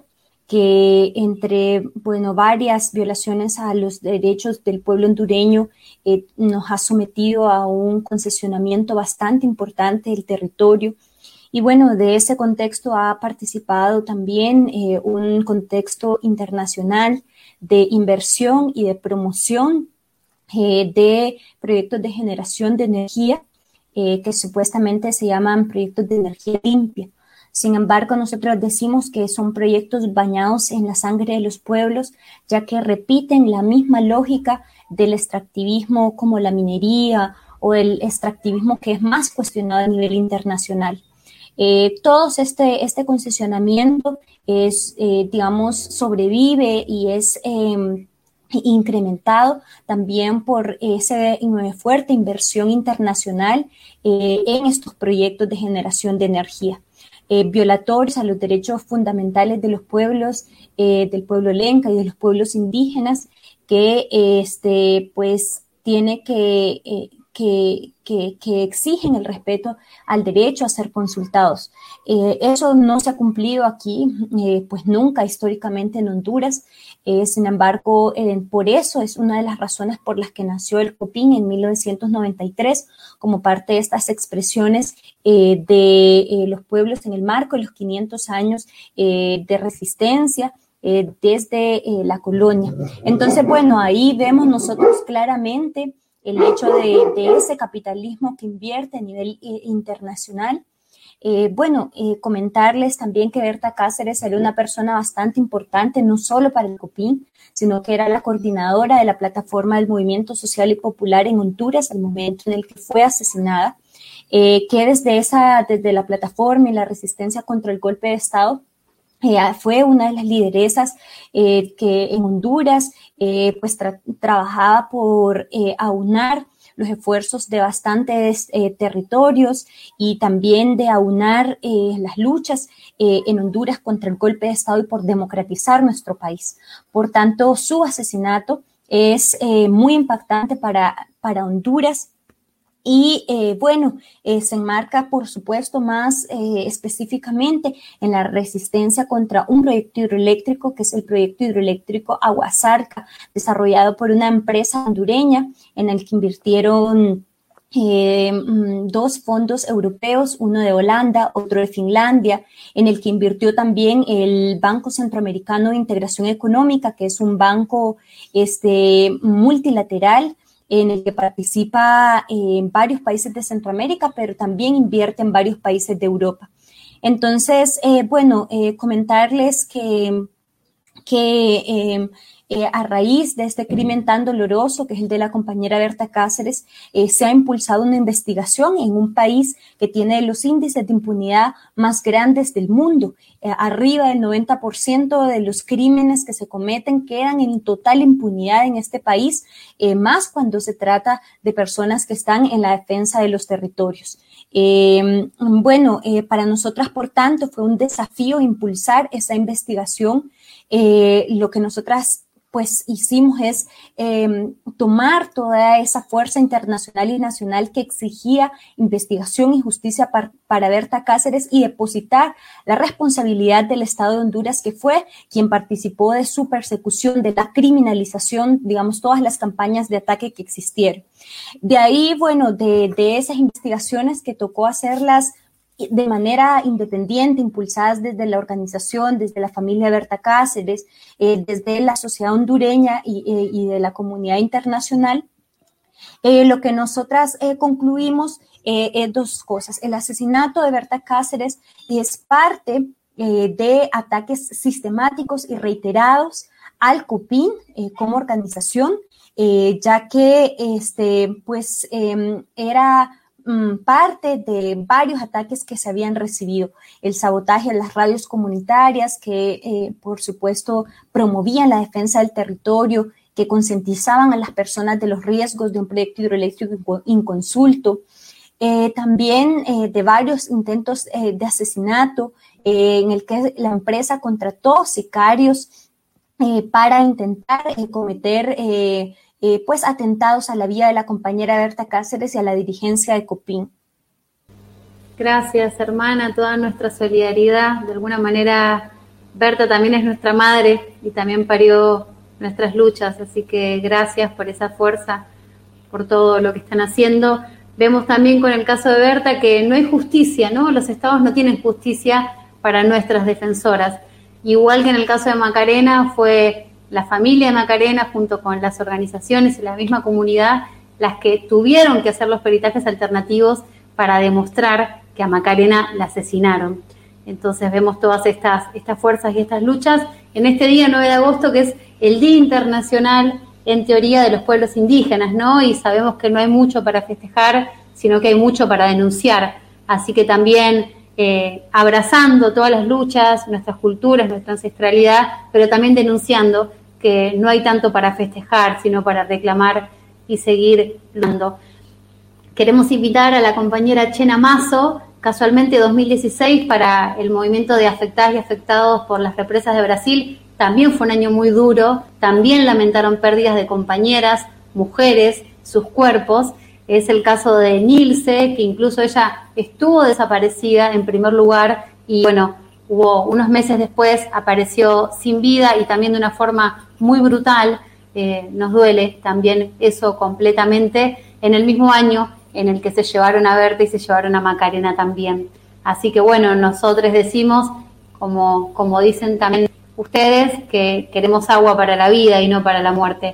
que entre, bueno, varias violaciones a los derechos del pueblo hondureño eh, nos ha sometido a un concesionamiento bastante importante del territorio. Y bueno, de ese contexto ha participado también eh, un contexto internacional de inversión y de promoción eh, de proyectos de generación de energía eh, que supuestamente se llaman proyectos de energía limpia. Sin embargo, nosotros decimos que son proyectos bañados en la sangre de los pueblos, ya que repiten la misma lógica del extractivismo como la minería o el extractivismo que es más cuestionado a nivel internacional. Eh, todo este, este concesionamiento es, eh, digamos, sobrevive y es eh, incrementado también por esa fuerte inversión internacional eh, en estos proyectos de generación de energía. Eh, violatorios a los derechos fundamentales de los pueblos, eh, del pueblo lenca y de los pueblos indígenas, que eh, este, pues tiene que, eh, que, que, que exigen el respeto al derecho a ser consultados. Eh, eso no se ha cumplido aquí, eh, pues nunca históricamente en Honduras. Eh, sin embargo, eh, por eso es una de las razones por las que nació el COPIN en mil novecientos noventa y tres, como parte de estas expresiones eh, de eh, los pueblos en el marco de los quinientos años eh, de resistencia eh, desde eh, la colonia. Entonces, bueno, ahí vemos nosotros claramente el hecho de, de ese capitalismo que invierte a nivel eh, internacional. Eh, bueno, eh, comentarles también que Berta Cáceres era una persona bastante importante, no solo para el COPIN, sino que era la coordinadora de la plataforma del Movimiento Social y Popular en Honduras al momento en el que fue asesinada, eh, que desde, esa, desde la plataforma y la resistencia contra el golpe de Estado eh, fue una de las lideresas eh, que en Honduras eh, pues tra- trabajaba por eh, aunar los esfuerzos de bastantes eh, territorios y también de aunar eh, las luchas eh, en Honduras contra el golpe de Estado y por democratizar nuestro país. Por tanto, su asesinato es eh, muy impactante para, para Honduras. Y eh, bueno, eh, se enmarca, por supuesto, más eh, específicamente en la resistencia contra un proyecto hidroeléctrico, que es el proyecto hidroeléctrico Aguasarca, desarrollado por una empresa hondureña en el que invirtieron eh, dos fondos europeos, uno de Holanda, otro de Finlandia, en el que invirtió también el Banco Centroamericano de Integración Económica, que es un banco este, multilateral, en el que participa en varios países de Centroamérica, pero también invierte en varios países de Europa. Entonces, eh, bueno, eh, comentarles que, que eh, eh, a raíz de este crimen tan doloroso, que es el de la compañera Berta Cáceres, eh, se ha impulsado una investigación en un país que tiene los índices de impunidad más grandes del mundo. Eh, arriba del noventa por ciento de los crímenes que se cometen quedan en total impunidad en este país, eh, más cuando se trata de personas que están en la defensa de los territorios. Eh, bueno, eh, para nosotras, por tanto, fue un desafío impulsar esa investigación. Eh, lo que nosotras pues hicimos es eh, tomar toda esa fuerza internacional y nacional que exigía investigación y justicia para, para Berta Cáceres y depositar la responsabilidad del Estado de Honduras, que fue quien participó de su persecución, de la criminalización, digamos, todas las campañas de ataque que existieron. De ahí, bueno, de, de esas investigaciones que tocó hacerlas de manera independiente, impulsadas desde la organización, desde la familia Berta Cáceres, eh, desde la sociedad hondureña y, eh, y de la comunidad internacional, eh, lo que nosotras eh, concluimos eh, es dos cosas. El asesinato de Berta Cáceres es parte eh, de ataques sistemáticos y reiterados al COPINH eh, como organización, eh, ya que este, pues, eh, era parte de varios ataques que se habían recibido. El sabotaje a las radios comunitarias que, eh, por supuesto, promovían la defensa del territorio, que concientizaban a las personas de los riesgos de un proyecto hidroeléctrico inconsulto. Eh, también eh, de varios intentos eh, de asesinato eh, en el que la empresa contrató sicarios eh, para intentar eh, cometer eh, Eh, pues atentados a la vida de la compañera Berta Cáceres y a la dirigencia de COPINH.
Gracias, hermana, toda nuestra solidaridad. De alguna manera, Berta también es nuestra madre y también parió nuestras luchas, así que gracias por esa fuerza, por todo lo que están haciendo. Vemos también con el caso de Berta que no hay justicia, ¿no? Los estados no tienen justicia para nuestras defensoras. Igual que en el caso de Macarena, fue la familia de Macarena junto con las organizaciones y la misma comunidad las que tuvieron que hacer los peritajes alternativos para demostrar que a Macarena la asesinaron. Entonces vemos todas estas, estas fuerzas y estas luchas en este día nueve de agosto, que es el Día Internacional, en teoría, de los pueblos indígenas, ¿no? Y sabemos que no hay mucho para festejar, sino que hay mucho para denunciar. Así que también Eh, abrazando todas las luchas, nuestras culturas, nuestra ancestralidad, pero también denunciando que no hay tanto para festejar, sino para reclamar y seguir luchando. Queremos invitar a la compañera Chena Mazo, casualmente dos mil dieciséis, para el movimiento de afectadas y afectados por las represas de Brasil. También fue un año muy duro, también lamentaron pérdidas de compañeras, mujeres, sus cuerpos. Es el caso de Nilce, que incluso ella estuvo desaparecida en primer lugar y bueno, hubo unos meses después apareció sin vida y también de una forma muy brutal. Eh, nos duele también eso completamente, en el mismo año en el que se llevaron a Berta y se llevaron a Macarena también. Así que bueno, nosotros decimos, como, como dicen también ustedes, que queremos agua para la vida y no para la muerte.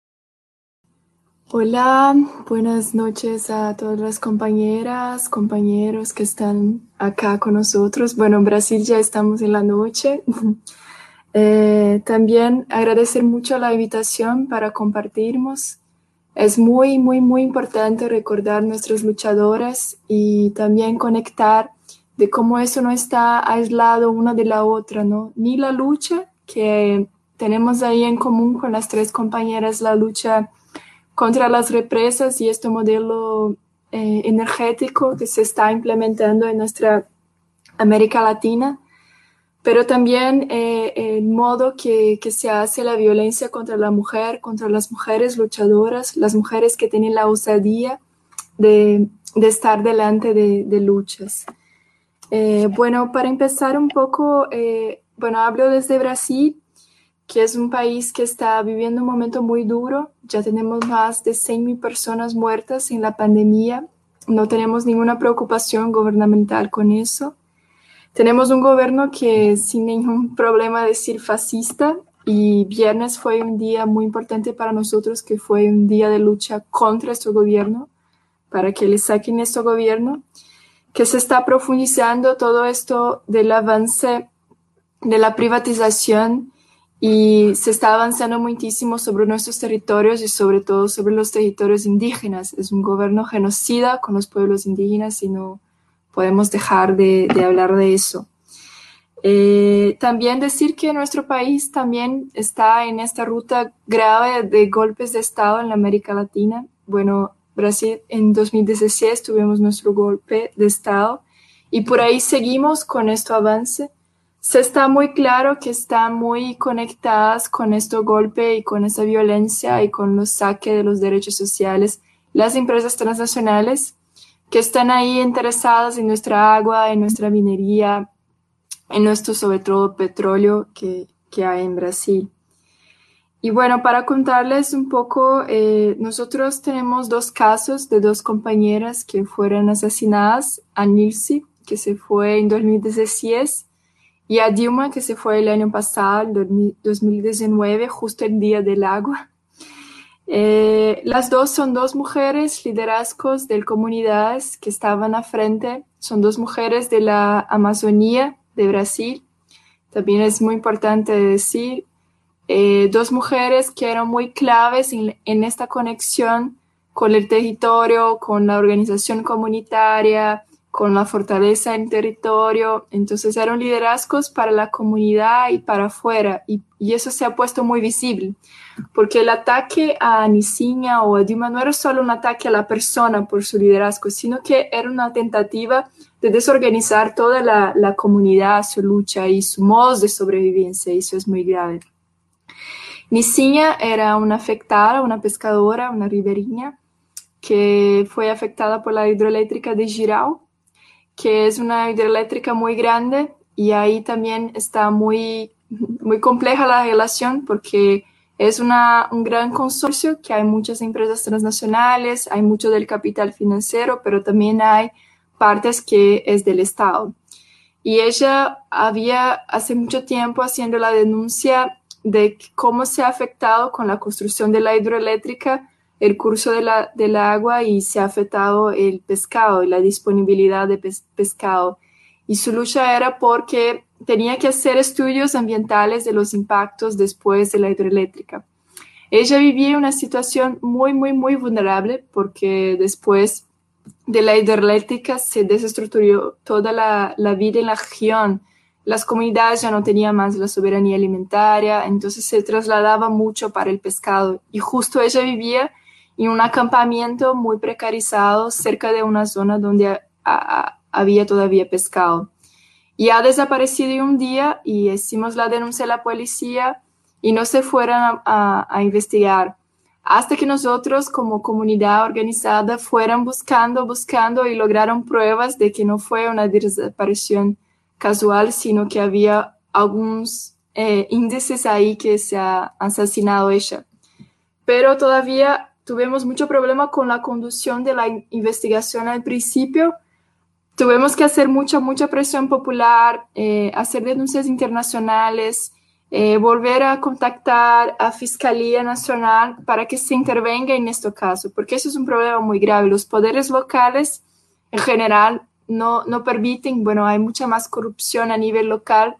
Hola, buenas noches a todas las compañeras, compañeros que están acá con nosotros. Bueno, en Brasil ya estamos en la noche. eh, también agradecer mucho la invitación para compartirnos. Es muy, muy, muy importante recordar nuestras luchadoras y también conectar de cómo eso no está aislado una de la otra, ¿no? Ni la lucha que tenemos ahí en común con las tres compañeras, la lucha contra las represas y este modelo eh, energético que se está implementando en nuestra América Latina, pero también eh, el modo que, que se hace la violencia contra la mujer, contra las mujeres luchadoras, las mujeres que tienen la osadía de, de estar delante de, de luchas. Eh, bueno, para empezar un poco, eh, bueno, hablo desde Brasil, que es un país que está viviendo un momento muy duro. Ya tenemos más de cien mil personas muertas en la pandemia. No tenemos ninguna preocupación gubernamental con eso. Tenemos un gobierno que sin ningún problema decir fascista, y viernes fue un día muy importante para nosotros, que fue un día de lucha contra este gobierno, para que le saquen este gobierno, que se está profundizando todo esto del avance de la privatización y se está avanzando muchísimo sobre nuestros territorios y sobre todo sobre los territorios indígenas. Es un gobierno genocida con los pueblos indígenas y no podemos dejar de, de hablar de eso. Eh, también decir que nuestro país también está en esta ruta grave de golpes de Estado en la América Latina. Bueno, Brasil en dos mil dieciséis tuvimos nuestro golpe de Estado y por ahí seguimos con este avance. se está muy claro que están muy conectadas con este golpe y con esa violencia y con los saques de los derechos sociales, las empresas transnacionales que están ahí interesadas en nuestra agua, en nuestra minería, en nuestro, sobre todo, petróleo que, que hay en Brasil. Y bueno, para contarles un poco, eh, nosotros tenemos dos casos de dos compañeras que fueron asesinadas, a Nilce, que se fue en dos mil dieciséis, y a Dilma, que se fue el año pasado, en dos mil diecinueve, justo el Día del Agua. Eh, las dos son dos mujeres liderazgos de comunidades que estaban a frente, son dos mujeres de la Amazonía de Brasil, también es muy importante decir, eh, dos mujeres que eran muy claves en, en esta conexión con el territorio, con la organización comunitaria, con la fortaleza del territorio. Entonces eran liderazgos para la comunidad y para afuera, y, y eso se ha puesto muy visible, porque el ataque a Nicinha o a Dilma no era solo un ataque a la persona por su liderazgo, sino que era una tentativa de desorganizar toda la, la comunidad, su lucha y su modo de sobrevivencia, y eso es muy grave. Nicinha era una afectada, una pescadora, una riberiña, que fue afectada por la hidroeléctrica de Jirau, que es una hidroeléctrica muy grande, y ahí también está muy, muy compleja la relación, porque es una, un gran consorcio, que hay muchas empresas transnacionales, hay mucho del capital financiero, pero también hay partes que es del Estado. Y ella había hace mucho tiempo haciendo la denuncia de cómo se ha afectado con la construcción de la hidroeléctrica el curso de la, del agua, y se ha afectado el pescado y la disponibilidad de pes, pescado. Y su lucha era porque tenía que hacer estudios ambientales de los impactos después de la hidroeléctrica. Ella vivía una situación muy, muy, muy vulnerable, porque después de la hidroeléctrica se desestructuró toda la, la vida en la región. Las comunidades ya no tenían más la soberanía alimentaria, entonces se trasladaba mucho para el pescado. Y justo ella vivía en un acampamento muy precarizado cerca de una zona donde a, a, había todavía pescado. Y ha desaparecido un día, y hicimos la denuncia a la policía y no se fueron a, a, a investigar, hasta que nosotros como comunidad organizada fueran buscando, buscando y lograron pruebas de que no fue una desaparición casual, sino que había algunos eh, índices ahí que se ha asesinado ella. Pero todavía tuvimos mucho problema con la conducción de la investigación al principio. Tuvimos que hacer mucha, mucha presión popular, eh, hacer denuncias internacionales, eh, volver a contactar a Fiscalía Nacional para que se intervenga en este caso, porque eso es un problema muy grave. Los poderes locales, en general, no, no permiten, bueno, hay mucha más corrupción a nivel local,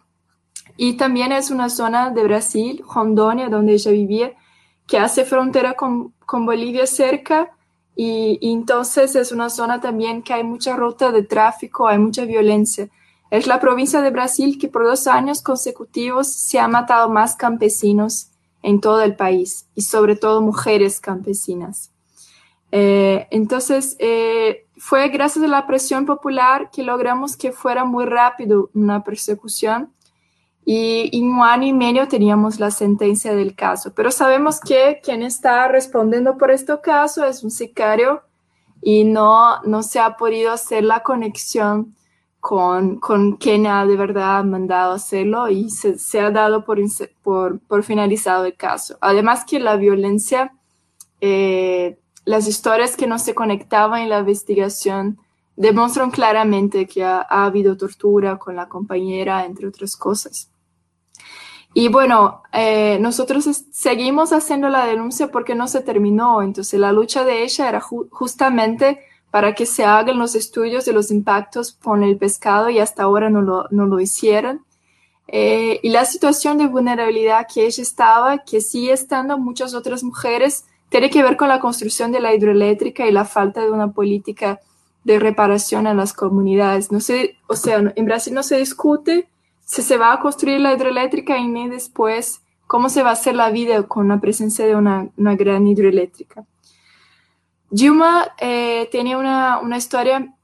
y también es una zona de Brasil, Rondônia, donde ella vivía, que hace frontera con, con Bolivia cerca, y, y entonces es una zona también que hay mucha ruta de tráfico, hay mucha violencia. Es la provincia de Brasil que por dos años consecutivos se ha matado más campesinos en todo el país, y sobre todo mujeres campesinas. Eh, entonces, eh, fue gracias a la presión popular que logramos que fuera muy rápido una persecución, y en un año y medio teníamos la sentencia del caso. Pero sabemos que quien está respondiendo por este caso es un sicario, y no, no se ha podido hacer la conexión con, con quien ha de verdad mandado hacerlo, y se, se ha dado por, por, por finalizado el caso. Además que la violencia, eh, las historias que no se conectaban en la investigación demuestran claramente que ha, ha habido tortura con la compañera, entre otras cosas. Y bueno, eh, nosotros seguimos haciendo la denuncia porque no se terminó. Entonces la lucha de ella era ju justamente para que se hagan los estudios de los impactos con el pescado, y hasta ahora no lo, no lo hicieron. Eh, y la situación de vulnerabilidad que ella estaba, que sigue estando muchas otras mujeres, tiene que ver con la construcción de la hidroeléctrica y la falta de una política de reparación a las comunidades. No se, o sea, en Brasil no se discute si se va a construir la hidroeléctrica, y ni después cómo se va a hacer la vida con la presencia de una, una gran hidroeléctrica. Dilma eh, tenía una, una historia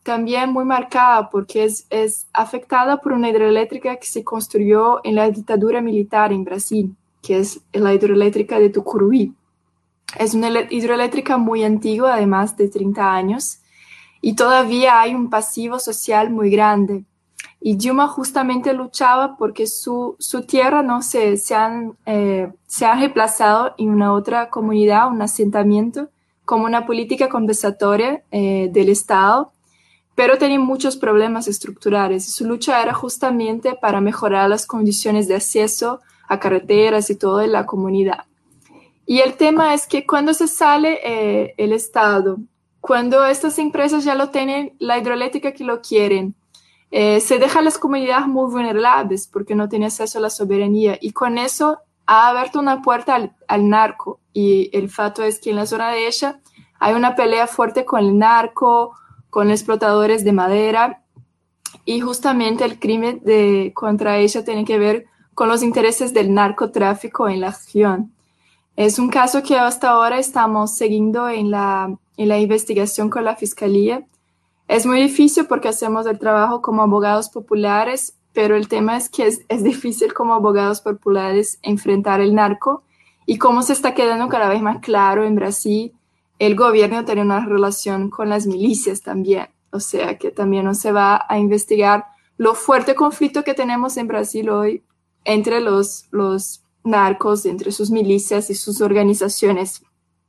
también muy marcada porque es, es afectada por una hidroeléctrica que se construyó en la dictadura militar en Brasil, que es la hidroeléctrica de Tucuruí. Es una hidroeléctrica muy antigua, de más de treinta años, y todavía hay un pasivo social muy grande. Y Dilma justamente luchaba porque su, su tierra no se, se, han, eh, se ha reemplazado en una otra comunidad, un asentamiento, como una política compensatoria eh, del Estado, pero tenía muchos problemas estructurales. Y su lucha era justamente para mejorar las condiciones de acceso a carreteras y todo en la comunidad. Y el tema es que cuando se sale eh, el Estado, cuando estas empresas ya lo tienen, la hidroeléctrica que lo quieren, eh, se dejan las comunidades muy vulnerables porque no tienen acceso a la soberanía. Y con eso ha abierto una puerta al, al narco. Y el fato es que en la zona de ella hay una pelea fuerte con el narco, con explotadores de madera. Y justamente el crimen de, contra ella tiene que ver con los intereses del narcotráfico en la región. Es un caso que hasta ahora estamos siguiendo en la, en la investigación con la Fiscalía. Es muy difícil porque hacemos el trabajo como abogados populares, pero el tema es que es, es difícil como abogados populares enfrentar el narco y cómo se está quedando cada vez más claro en Brasil, el gobierno tiene una relación con las milicias también. O sea que también no se va a investigar lo fuerte conflicto que tenemos en Brasil hoy entre los, los narcos, entre sus milicias y sus organizaciones.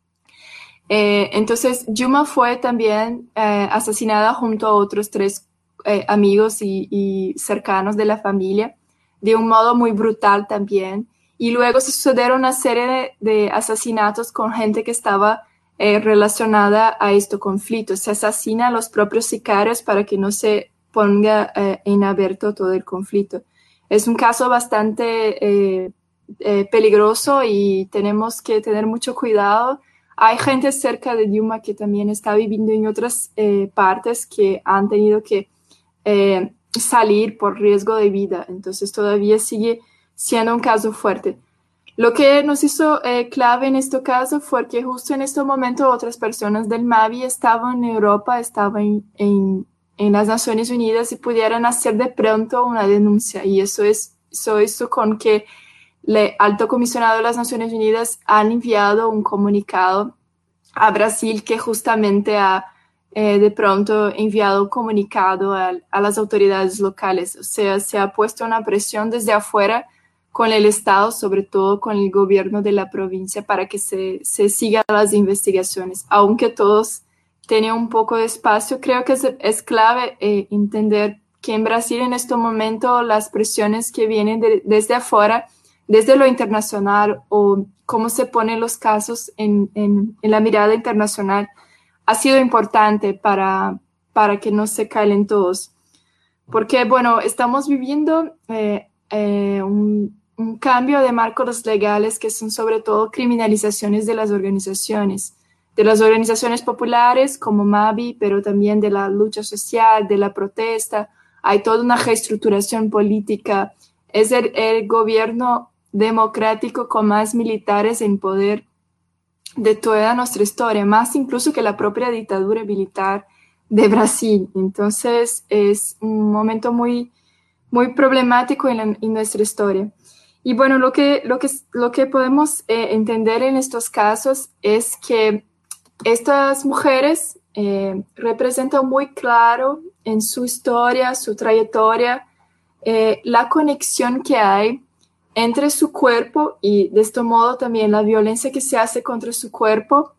Eh, entonces, Dilma fue también eh, asesinada junto a otros tres eh, amigos y, y cercanos de la familia, de un modo muy brutal también. Y luego se sucedieron una serie de, de asesinatos con gente que estaba eh, relacionada a este conflicto. Se asesina a los propios sicarios para que no se ponga eh, en abierto todo el conflicto. Es un caso bastante eh, eh, peligroso y tenemos que tener mucho cuidado. Hay gente cerca de Dilma que también está viviendo en otras eh, partes que han tenido que eh, salir por riesgo de vida. Entonces todavía sigue siendo un caso fuerte. Lo que nos hizo eh, clave en este caso fue que justo en este momento otras personas del MAVI estaban en Europa, estaban en, en, en las Naciones Unidas y pudieran hacer de pronto una denuncia. Y eso es eso hizo con que el Alto Comisionado de las Naciones Unidas han enviado un comunicado a Brasil que justamente ha eh, de pronto enviado un comunicado a, a las autoridades locales. O sea, se ha puesto una presión desde afuera con el Estado, sobre todo con el gobierno de la provincia, para que se, se sigan las investigaciones. Aunque todos tienen un poco de espacio, creo que es, es clave eh, entender que en Brasil en este momento las presiones que vienen de, desde afuera, desde lo internacional o cómo se ponen los casos en, en, en la mirada internacional, ha sido importante para, para que no se caigan todos. Porque, bueno, estamos viviendo eh, eh, un, un cambio de marcos legales que son sobre todo criminalizaciones de las organizaciones, de las organizaciones populares como MAVI, pero también de la lucha social, de la protesta. Hay toda una reestructuración política. Es el, el gobierno democrático con más militares en poder de toda nuestra historia, más incluso que la propia dictadura militar de Brasil. Entonces es un momento muy, muy problemático en, la, en nuestra historia. Y bueno, lo que, lo que, lo que podemos eh, entender en estos casos es que estas mujeres eh, representan muy claro en su historia, su trayectoria, eh, la conexión que hay entre su cuerpo y de este modo también la violencia que se hace contra su cuerpo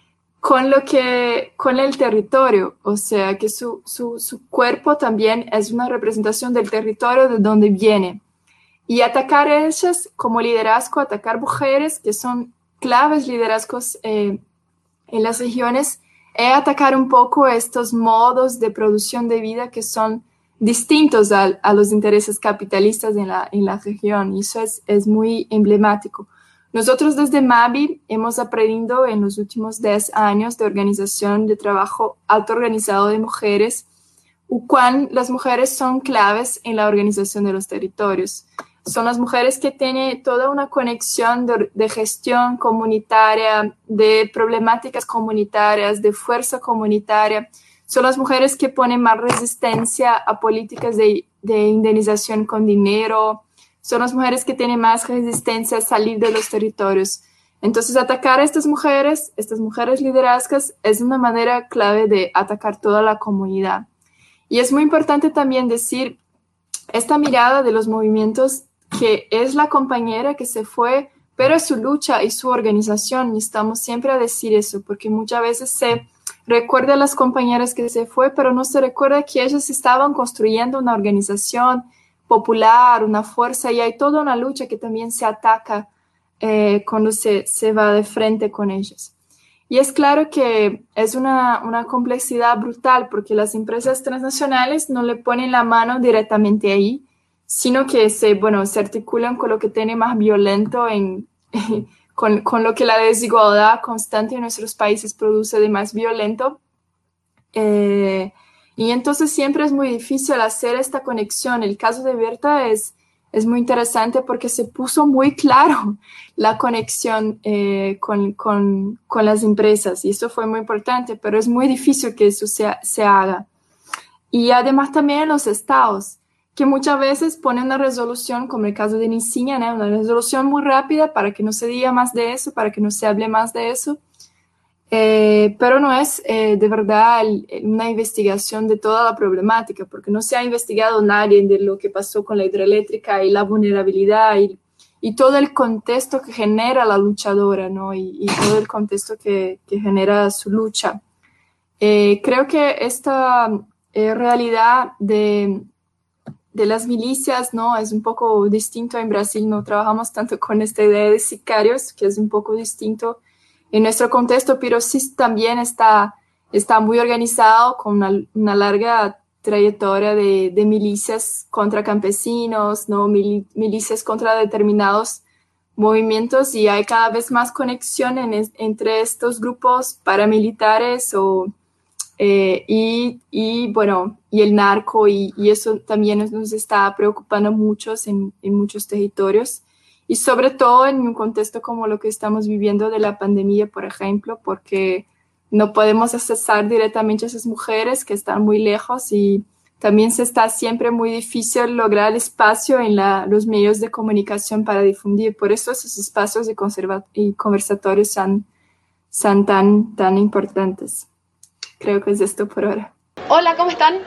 con lo que con el territorio, o sea que su, su, su cuerpo también es una representación del territorio de donde viene. Y atacar a ellas como liderazgo, atacar mujeres que son claves liderazgos eh, en las regiones, es atacar un poco estos modos de producción de vida que son distintos a, a los intereses capitalistas en la, en la región, y eso es, es muy emblemático. Nosotros desde MAVI hemos aprendido en los últimos diez años de organización de trabajo autoorganizado de mujeres, cuán las mujeres son claves en la organización de los territorios. Son las mujeres que tienen toda una conexión de, de gestión comunitaria, de problemáticas comunitarias, de fuerza comunitaria. son las mujeres que ponen más resistencia a políticas de, de indemnización con dinero, son las mujeres que tienen más resistencia a salir de los territorios. Entonces, atacar a estas mujeres, estas mujeres liderazgas, es una manera clave de atacar toda la comunidad. Y es muy importante también decir esta mirada de los movimientos, que es la compañera que se fue, pero es su lucha y su organización. Necesitamos siempre a decir eso, porque muchas veces se recuerda a las compañeras que se fue, pero no se recuerda que ellas estaban construyendo una organización popular, una fuerza, y hay toda una lucha que también se ataca eh, cuando se, se va de frente con ellos. Y es claro que es una, una complejidad brutal, porque las empresas transnacionales no le ponen la mano directamente ahí, sino que se, bueno, se articulan con lo que tiene más violento, en, con, con lo que la desigualdad constante en nuestros países produce de más violento. Eh, Y entonces siempre es muy difícil hacer esta conexión. El caso de Berta es, es muy interesante porque se puso muy claro la conexión eh, con, con, con las empresas, y eso fue muy importante, pero es muy difícil que eso se, se haga. Y además también en los estados, que muchas veces ponen una resolución, como el caso de Nicinha, ¿no? Una resolución muy rápida para que no se diga más de eso, para que no se hable más de eso. Eh, pero no es eh, de verdad el, una investigación de toda la problemática, porque no se ha investigado nadie de lo que pasó con la hidroeléctrica y la vulnerabilidad y, y todo el contexto que genera la luchadora, ¿no? y, y todo el contexto que, que genera su lucha. Eh, creo que esta eh, realidad de, de las milicias, ¿no? Es un poco distinto. En Brasil no trabajamos tanto con esta idea de sicarios, que es un poco distinto en nuestro contexto, pero sí también está, está muy organizado, con una, una larga trayectoria de, de milicias contra campesinos, ¿no? Mil, milicias contra determinados movimientos, y hay cada vez más conexión en, entre estos grupos paramilitares o, eh, y, y, bueno, y el narco, y, y eso también nos está preocupando mucho en, en muchos territorios. Y sobre todo en un contexto como lo que estamos viviendo de la pandemia, por ejemplo, porque no podemos accesar directamente a esas mujeres que están muy lejos, y también se está siempre muy difícil lograr espacio en la, los medios de comunicación para difundir. Por eso esos espacios de conserva y conversatorios son, son tan, tan importantes. Creo que es esto por ahora.
Hola, ¿cómo están?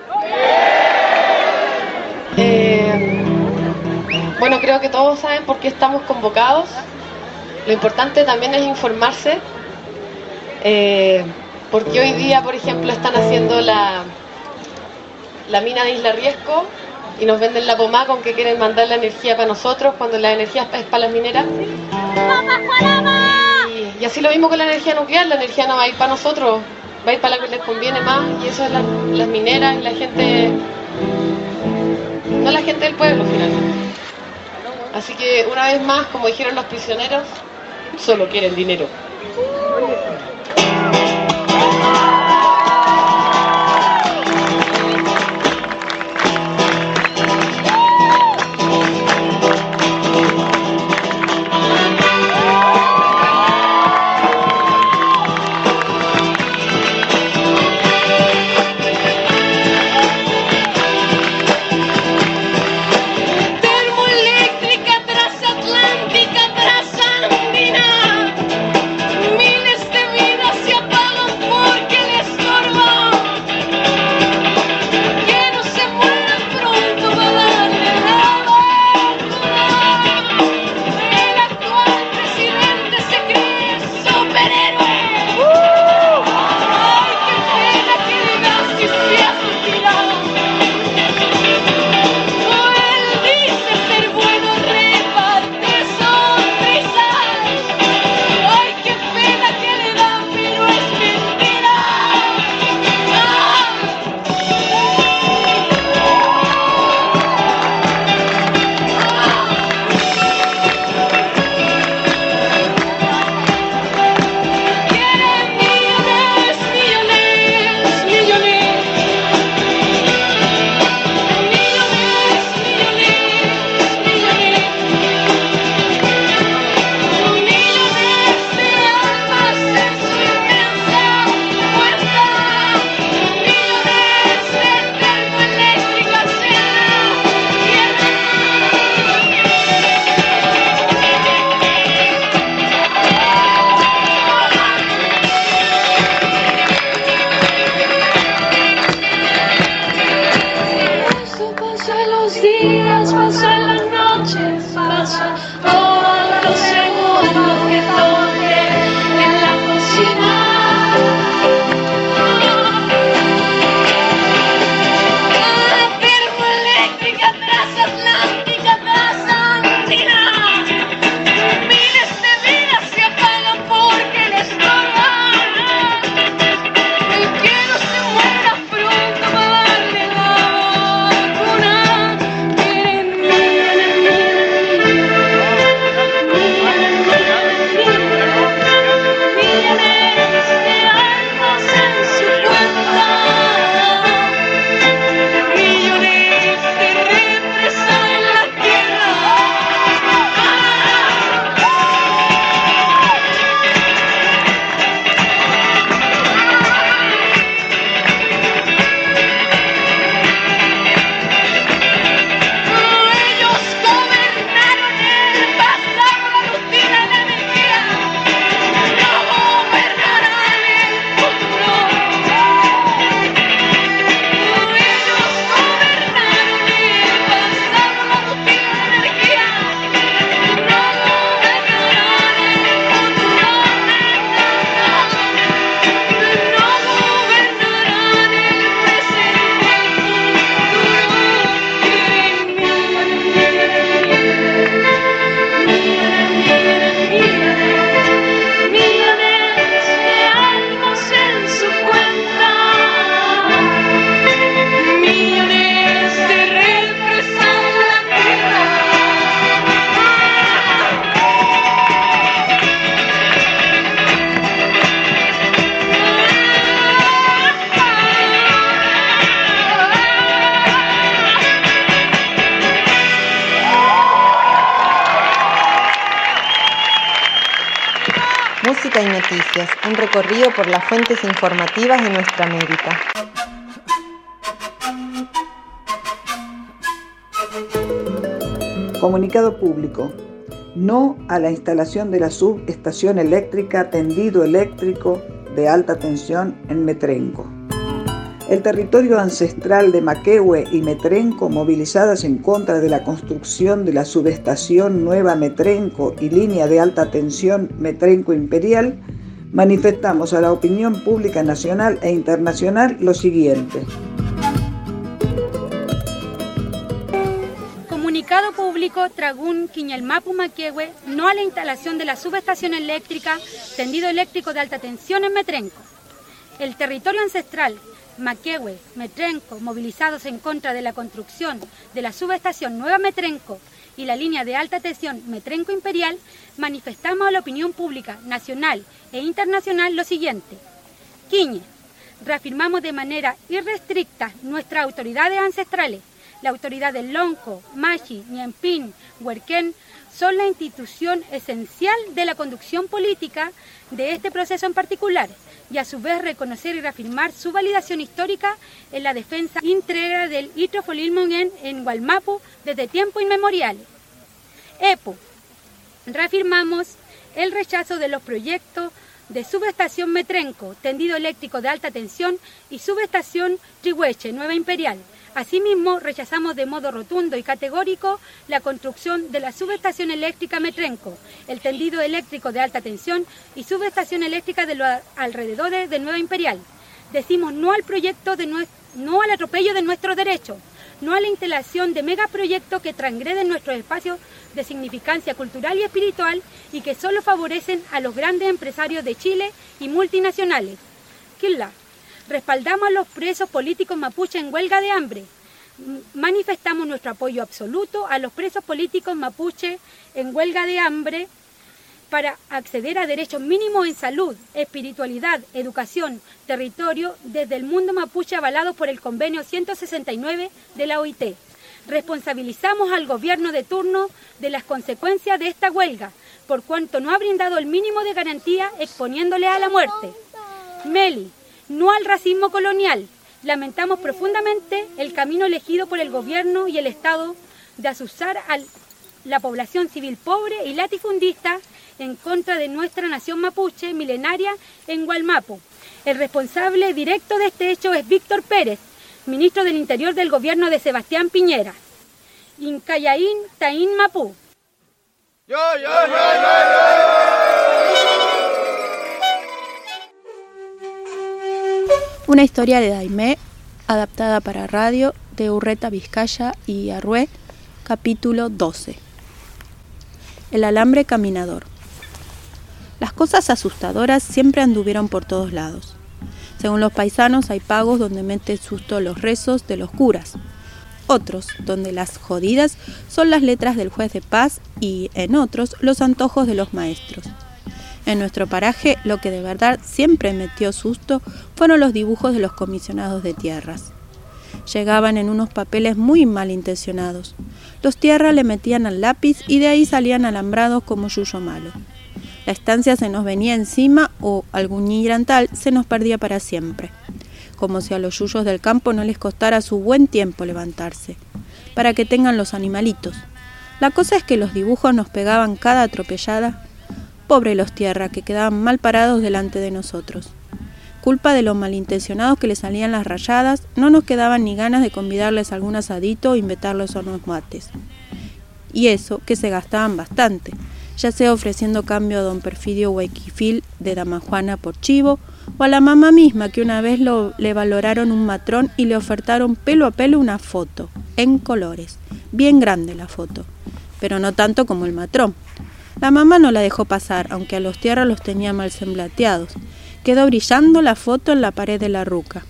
Eh... Bueno, creo que todos saben por qué estamos convocados. Lo importante también es informarse, eh, porque hoy día, por ejemplo, están haciendo la, la mina de Isla Riesco y nos venden la pomada con que quieren mandar la energía para nosotros, cuando la energía es para las mineras. Y, y así lo mismo con la energía nuclear. La energía no va a ir para nosotros, va a ir para la que les conviene más, y eso es la, las mineras y la gente, no la gente del pueblo finalmente. Así que una vez más, como dijeron los prisioneros, solo quieren dinero.
Termoeléctrica transatlántica, transandina.
Noticias, un recorrido por las fuentes informativas de nuestra América.
Comunicado público. No a la instalación de la subestación eléctrica tendido eléctrico de alta tensión en Metrenco. El territorio ancestral de Maquehue y Metrenco, movilizadas en contra de la construcción de la subestación Nueva Metrenco y línea de alta tensión Metrenco Imperial, manifestamos a la opinión pública nacional e internacional lo siguiente.
Comunicado público Tragún Quiñelmapu Maquehue, no a la instalación de la subestación eléctrica tendido eléctrico de alta tensión en Metrenco. El territorio ancestral Maquehue, Metrenco, movilizados en contra de la construcción de la subestación Nueva Metrenco y la línea de alta tensión Metrenco Imperial, manifestamos a la opinión pública nacional e internacional lo siguiente. Quiñe, reafirmamos de manera irrestricta nuestras autoridades ancestrales. La autoridad del Lonco, Machi, Ñempín, Huerquén son la institución esencial de la conducción política de este proceso en particular, y a su vez reconocer y reafirmar su validación histórica en la defensa íntegra del Itrofolilmongen en Gualmapu desde tiempos inmemoriales. EPU, reafirmamos el rechazo de los proyectos de subestación Metrenco, tendido eléctrico de alta tensión y subestación Trihueche, Nueva Imperial. Asimismo, rechazamos de modo rotundo y categórico la construcción de la subestación eléctrica Metrenco, el tendido eléctrico de alta tensión y subestación eléctrica de los alrededores de Nueva Imperial. Decimos no al proyecto de nuestro, no al atropello de nuestros derechos, no a la instalación de megaproyectos que transgreden nuestros espacios de significancia cultural y espiritual y que solo favorecen a los grandes empresarios de Chile y multinacionales. Quilla. Respaldamos a los presos políticos mapuche en huelga de hambre. Manifestamos nuestro apoyo absoluto a los presos políticos mapuche en huelga de hambre para acceder a derechos mínimos en salud, espiritualidad, educación, territorio, desde el mundo mapuche avalado por el convenio ciento sesenta y nueve de la O I T. Responsabilizamos al gobierno de turno de las consecuencias de esta huelga, por cuanto no ha brindado el mínimo de garantía exponiéndole a la muerte. Meli. No al racismo colonial. Lamentamos profundamente el camino elegido por el gobierno y el Estado de azuzar a la población civil pobre y latifundista en contra de nuestra nación mapuche milenaria en Gualmapu. El responsable directo de este hecho es Víctor Pérez, ministro del Interior del gobierno de Sebastián Piñera. Incayaín Taín Mapú. Yo, yo, yo, yo, yo.
Una historia de Daimé, adaptada para radio, de Urreta Vizcaya y Arrué, capítulo doce. El alambre caminador. Las cosas asustadoras siempre anduvieron por todos lados. Según los paisanos, hay pagos donde meten susto los rezos de los curas, otros donde las jodidas son las letras del juez de paz y, en otros, los antojos de los maestros. En nuestro paraje, lo que de verdad siempre metió susto fueron los dibujos de los comisionados de tierras. Llegaban en unos papeles muy malintencionados. Los tierras le metían al lápiz y de ahí salían alambrados como yuyo malo. La estancia se nos venía encima o algún ñigrantal se nos perdía para siempre. Como si a los yuyos del campo no les costara su buen tiempo levantarse, para que tengan los animalitos. La cosa es que los dibujos nos pegaban cada atropellada. Pobre los tierra, que quedaban mal parados delante de nosotros. Culpa de los malintencionados que les salían las rayadas, no nos quedaban ni ganas de convidarles algún asadito o invitarlos a unos mates. Y eso, que se gastaban bastante, ya sea ofreciendo cambio a don Perfidio Huayquifil de Dama Juana por chivo, o a la mamá misma que una vez lo, le valoraron un matrón y le ofertaron pelo a pelo una foto, en colores, bien grande la foto, pero no tanto como el matrón. La mamá no la dejó pasar, aunque a los tierras los tenía mal semblateados. Quedó brillando la foto en la pared de la ruca.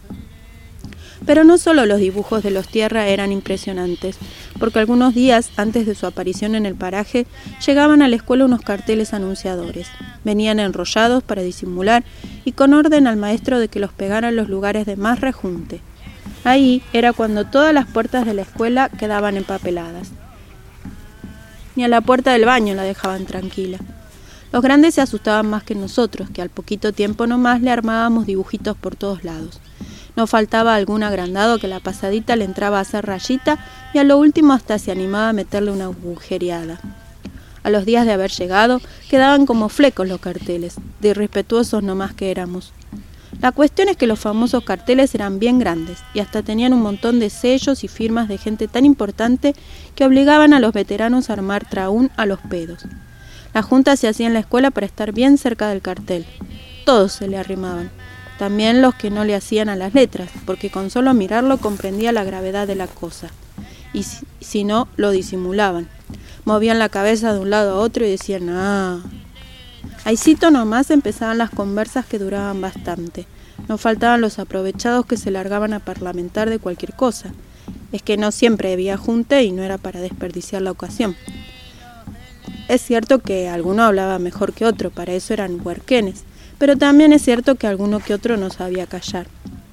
Pero no solo los dibujos de los tierra eran impresionantes, porque algunos días antes de su aparición en el paraje, llegaban a la escuela unos carteles anunciadores. Venían enrollados para disimular y con orden al maestro de que los pegara en los lugares de más rejunte. Ahí era cuando todas las puertas de la escuela quedaban empapeladas. Ni a la puerta del baño la dejaban tranquila. Los grandes se asustaban más que nosotros, que al poquito tiempo nomás le armábamos dibujitos por todos lados. No faltaba algún agrandado que la pasadita le entraba a hacer rayita y a lo último hasta se animaba a meterle una agujereada. A los días de haber llegado, quedaban como flecos los carteles, de irrespetuosos nomás que éramos. La cuestión es que los famosos carteles eran bien grandes y hasta tenían un montón de sellos y firmas de gente tan importante que obligaban a los veteranos a armar traún a los pedos. La junta se hacía en la escuela para estar bien cerca del cartel. Todos se le arrimaban. También los que no le hacían a las letras, porque con solo mirarlo comprendía la gravedad de la cosa. Y si, si no, lo disimulaban. Movían la cabeza de un lado a otro y decían «ah». Ahícito nomás empezaban las conversas que duraban bastante. No faltaban los aprovechados que se largaban a parlamentar de cualquier cosa. Es que no siempre había junta y no era para desperdiciar la ocasión. Es cierto que alguno hablaba mejor que otro, para eso eran huerquenes, pero también es cierto que alguno que otro no sabía callar.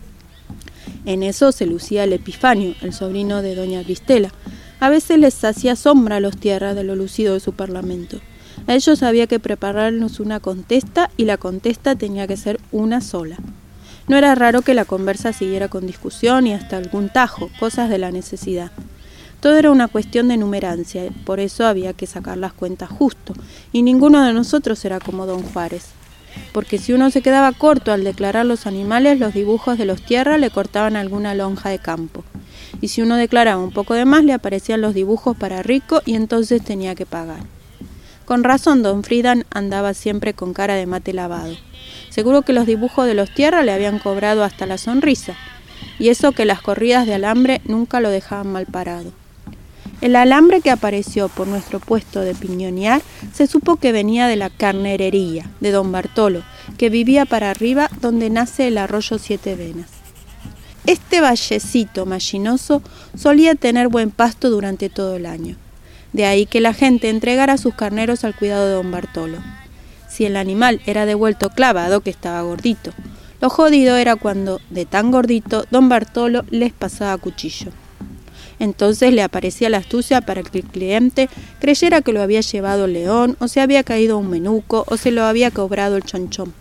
En eso se lucía el Epifanio, el sobrino de doña Bristela. A veces les hacía sombra a los tierras de lo lucido de su parlamento. A ellos había que prepararnos una contesta y la contesta tenía que ser una sola. No era raro que la conversa siguiera con discusión y hasta algún tajo, cosas de la necesidad. Todo era una cuestión de numerancia, por eso había que sacar las cuentas justo, y ninguno de nosotros era como don Juárez. Porque si uno se quedaba corto al declarar los animales, los dibujos de los tierras le cortaban alguna lonja de campo. Y si uno declaraba un poco de más, le aparecían los dibujos para rico y entonces tenía que pagar. Con razón, don Friedan andaba siempre con cara de mate lavado. Seguro que los dibujos de los tierras le habían cobrado hasta la sonrisa, y eso que las corridas de alambre nunca lo dejaban mal parado. El alambre que apareció por nuestro puesto de piñonear se supo que venía de la carnerería de don Bartolo, que vivía para arriba donde nace el arroyo Siete Venas. Este vallecito mallinoso solía tener buen pasto durante todo el año. De ahí que la gente entregara sus carneros al cuidado de don Bartolo. Si el animal era devuelto clavado, que estaba gordito. Lo jodido era cuando, de tan gordito, don Bartolo les pasaba cuchillo. Entonces le aparecía la astucia para que el cliente creyera que lo había llevado el león, o se había caído un menuco, o se lo había cobrado el chonchón.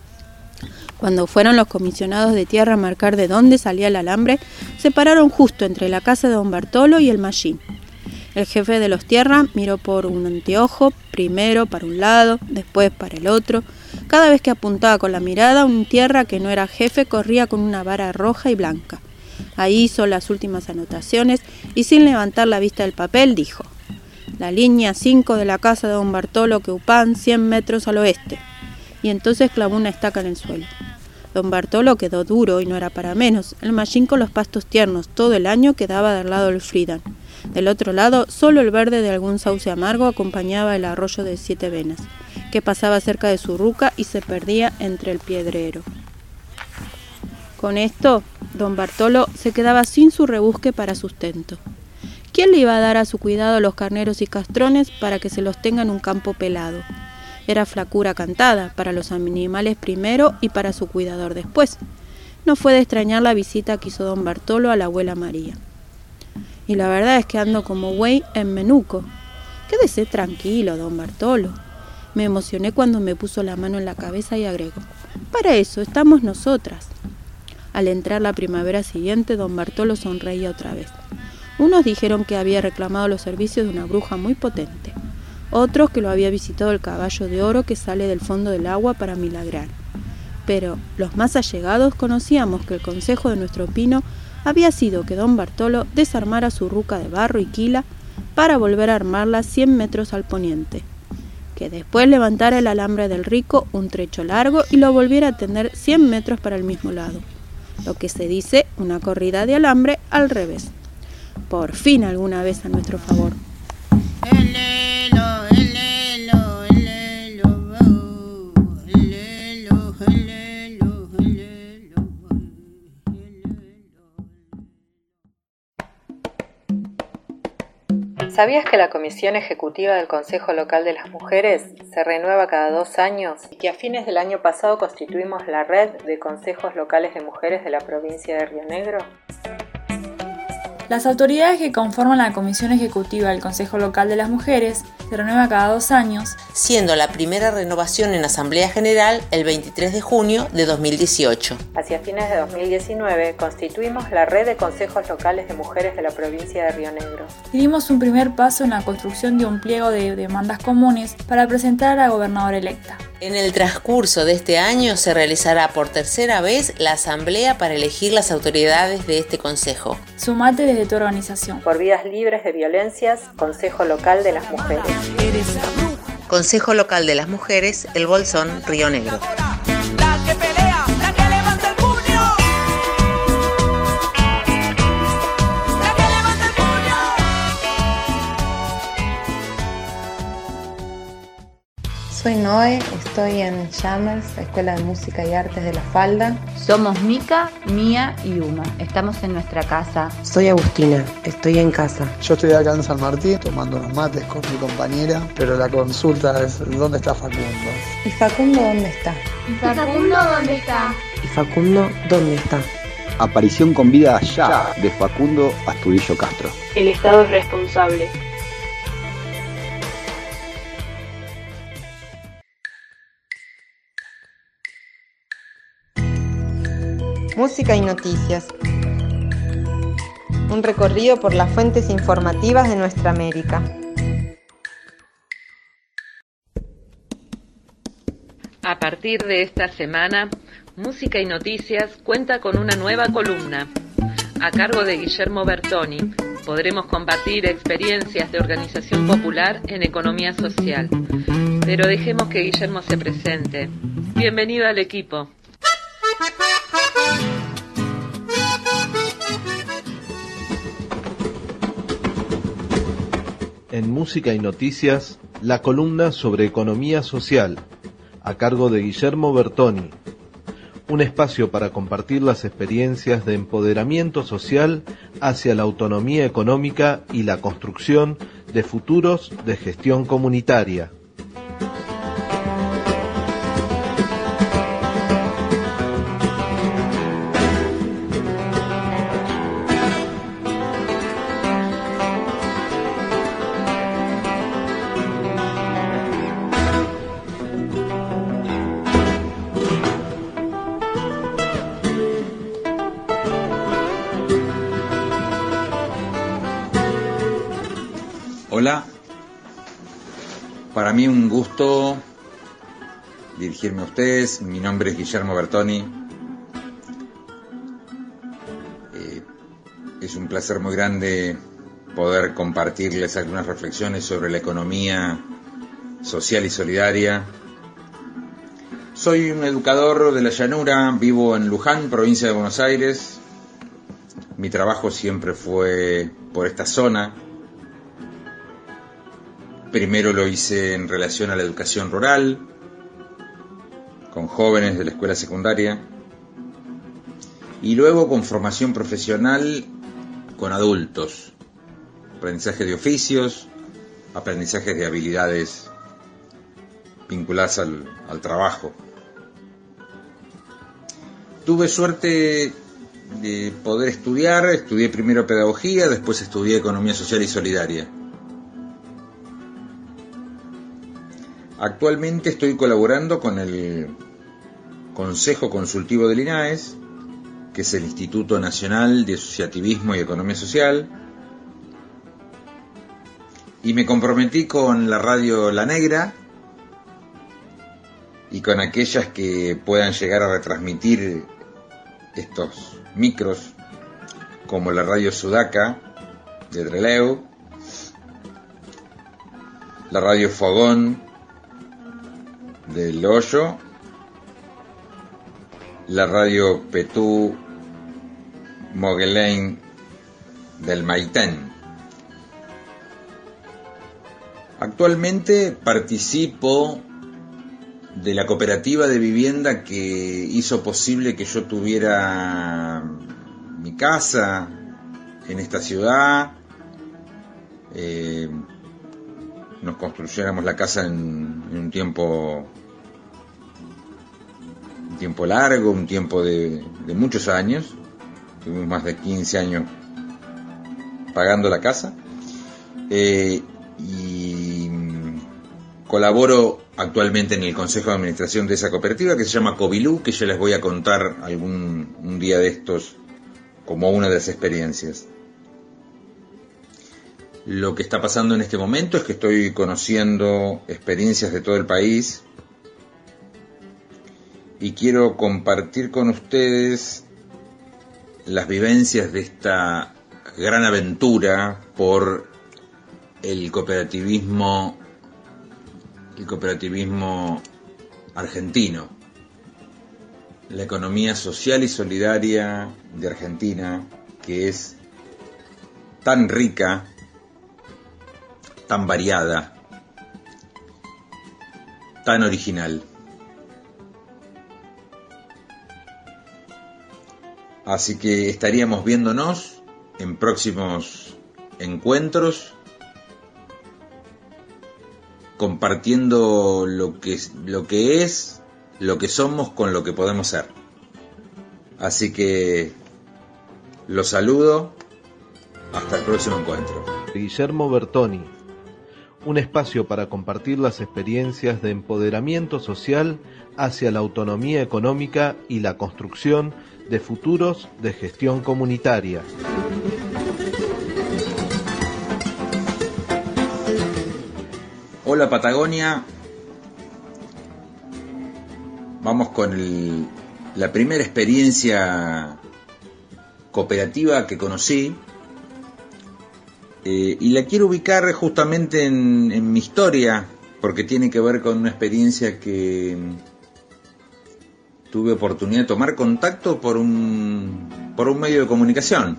Cuando fueron los comisionados de tierra a marcar de dónde salía el alambre, se pararon justo entre la casa de don Bartolo y el mallín. El jefe de los tierras miró por un anteojo, primero para un lado, después para el otro. Cada vez que apuntaba con la mirada, un tierra que no era jefe corría con una vara roja y blanca. Ahí hizo las últimas anotaciones y sin levantar la vista del papel dijo: la línea cinco de la casa de don Bartolo Queupán, cien metros al oeste. Y entonces clavó una estaca en el suelo. Don Bartolo quedó duro y no era para menos. El mallín con los pastos tiernos todo el año quedaba del lado del Friedan. Del otro lado, solo el verde de algún sauce amargo acompañaba el arroyo de Siete Venas, que pasaba cerca de su ruca y se perdía entre el piedrero. Con esto, don Bartolo se quedaba sin su rebusque para sustento. ¿Quién le iba a dar a su cuidado los carneros y castrones para que se los tenga en un campo pelado? Era flacura cantada, para los animales primero y para su cuidador después. No fue de extrañar la visita que hizo don Bartolo a la abuela María. Y la verdad es que ando como güey en menuco. Quédese tranquilo, don Bartolo. Me emocioné cuando me puso la mano en la cabeza y agregó: para eso estamos nosotras. Al entrar la primavera siguiente, don Bartolo sonreía otra vez. Unos dijeron que había reclamado los servicios de una bruja muy potente. Otros que lo había visitado el caballo de oro que sale del fondo del agua para milagrar. Pero los más allegados conocíamos que el consejo de nuestro Pino había sido que don Bartolo desarmara su ruca de barro y quila para volver a armarla cien metros al poniente, que después levantara el alambre del rico un trecho largo y lo volviera a tender cien metros para el mismo lado, lo que se dice una corrida de alambre al revés. Por fin alguna vez a nuestro favor.
¿Sabías que la Comisión Ejecutiva del Consejo Local de las Mujeres se renueva cada dos años y que a fines del año pasado constituimos la red de consejos locales de mujeres de la provincia de Río Negro?
Las autoridades que conforman la Comisión Ejecutiva del Consejo Local de las Mujeres se renueva cada dos años, siendo la primera renovación en Asamblea General el veintitrés de junio de dos mil dieciocho.
Hacia fines de dos mil diecinueve constituimos la red de consejos locales de mujeres de la provincia de Río Negro.
Y dimos un primer paso en la construcción de un pliego de demandas comunes para presentar a la gobernadora electa.
En el transcurso de este año se realizará por tercera vez la asamblea para elegir las autoridades de este consejo.
Sumate desde tu organización.
Por vidas libres de violencias, Consejo Local de las Mujeres.
Consejo Local de las Mujeres, El Bolsón, Río Negro.
Soy Noé, estoy en Jammers, la Escuela de Música y Artes de La Falda.
Somos Mica, Mía y Uma. Estamos en nuestra casa.
Soy Agustina, estoy en casa.
Yo estoy acá en San Martín tomando unos mates con mi compañera, pero la consulta es ¿dónde está Facundo?
¿Y Facundo dónde está?
¿Y Facundo dónde está?
¿Y Facundo dónde está?
Aparición con vida ya de Facundo Astudillo Castro.
El Estado es responsable.
Música y noticias. Un recorrido por las fuentes informativas de nuestra América.
A partir de esta semana, Música y Noticias cuenta con una nueva columna. A cargo de Guillermo Bertoni, podremos compartir experiencias de organización popular en economía social. Pero dejemos que Guillermo se presente. Bienvenido al equipo.
En Música y Noticias, la columna sobre economía social, a cargo de Guillermo Bertoni. Un espacio para compartir las experiencias de empoderamiento social hacia la autonomía económica y la construcción de futuros de gestión comunitaria.
Hola, para mí un gusto dirigirme a ustedes. Mi nombre es Guillermo Bertoni. Eh, es un placer muy grande poder compartirles algunas reflexiones sobre la economía social y solidaria. Soy un educador de la llanura, vivo en Luján, provincia de Buenos Aires. Mi trabajo siempre fue por esta zona. Primero lo hice en relación a la educación rural, con jóvenes de la escuela secundaria, y luego con formación profesional con adultos, aprendizaje de oficios, aprendizaje de habilidades vinculadas al, al trabajo. Tuve suerte de poder estudiar, estudié primero pedagogía, después estudié economía social y solidaria. Actualmente estoy colaborando con el Consejo Consultivo del I N A E S, que es el Instituto Nacional de Asociativismo y Economía Social, y me comprometí con la radio La Negra y con aquellas que puedan llegar a retransmitir estos micros, como la radio Sudaca de Trelew, la radio Fogón del Hoyo, la radio Petú Moguelain del Maitén. Actualmente participo de la cooperativa de vivienda que hizo posible que yo tuviera mi casa en esta ciudad. Eh, nos construyéramos la casa en, en un tiempo un tiempo largo, un tiempo de, de muchos años. Tuvimos más de quince años pagando la casa, eh, y colaboro actualmente en el Consejo de Administración de esa cooperativa que se llama Cobilú, que ya les voy a contar algún un día de estos como una de las experiencias. Lo que está pasando en este momento es que estoy conociendo experiencias de todo el país y quiero compartir con ustedes las vivencias de esta gran aventura por el cooperativismo, el cooperativismo argentino, la economía social y solidaria de Argentina, que es tan rica, tan variada, tan original. Así que estaríamos viéndonos en próximos encuentros, compartiendo lo que, lo que es, lo que somos con lo que podemos ser. Así que los saludo, hasta el próximo encuentro.
Guillermo Bertoni, un espacio para compartir las experiencias de empoderamiento social hacia la autonomía económica y la construcción de futuros de gestión comunitaria.
Hola Patagonia, vamos con el, la primera experiencia cooperativa que conocí, eh, y la quiero ubicar justamente en, en mi historia, porque tiene que ver con una experiencia que tuve oportunidad de tomar contacto por un, por un medio de comunicación.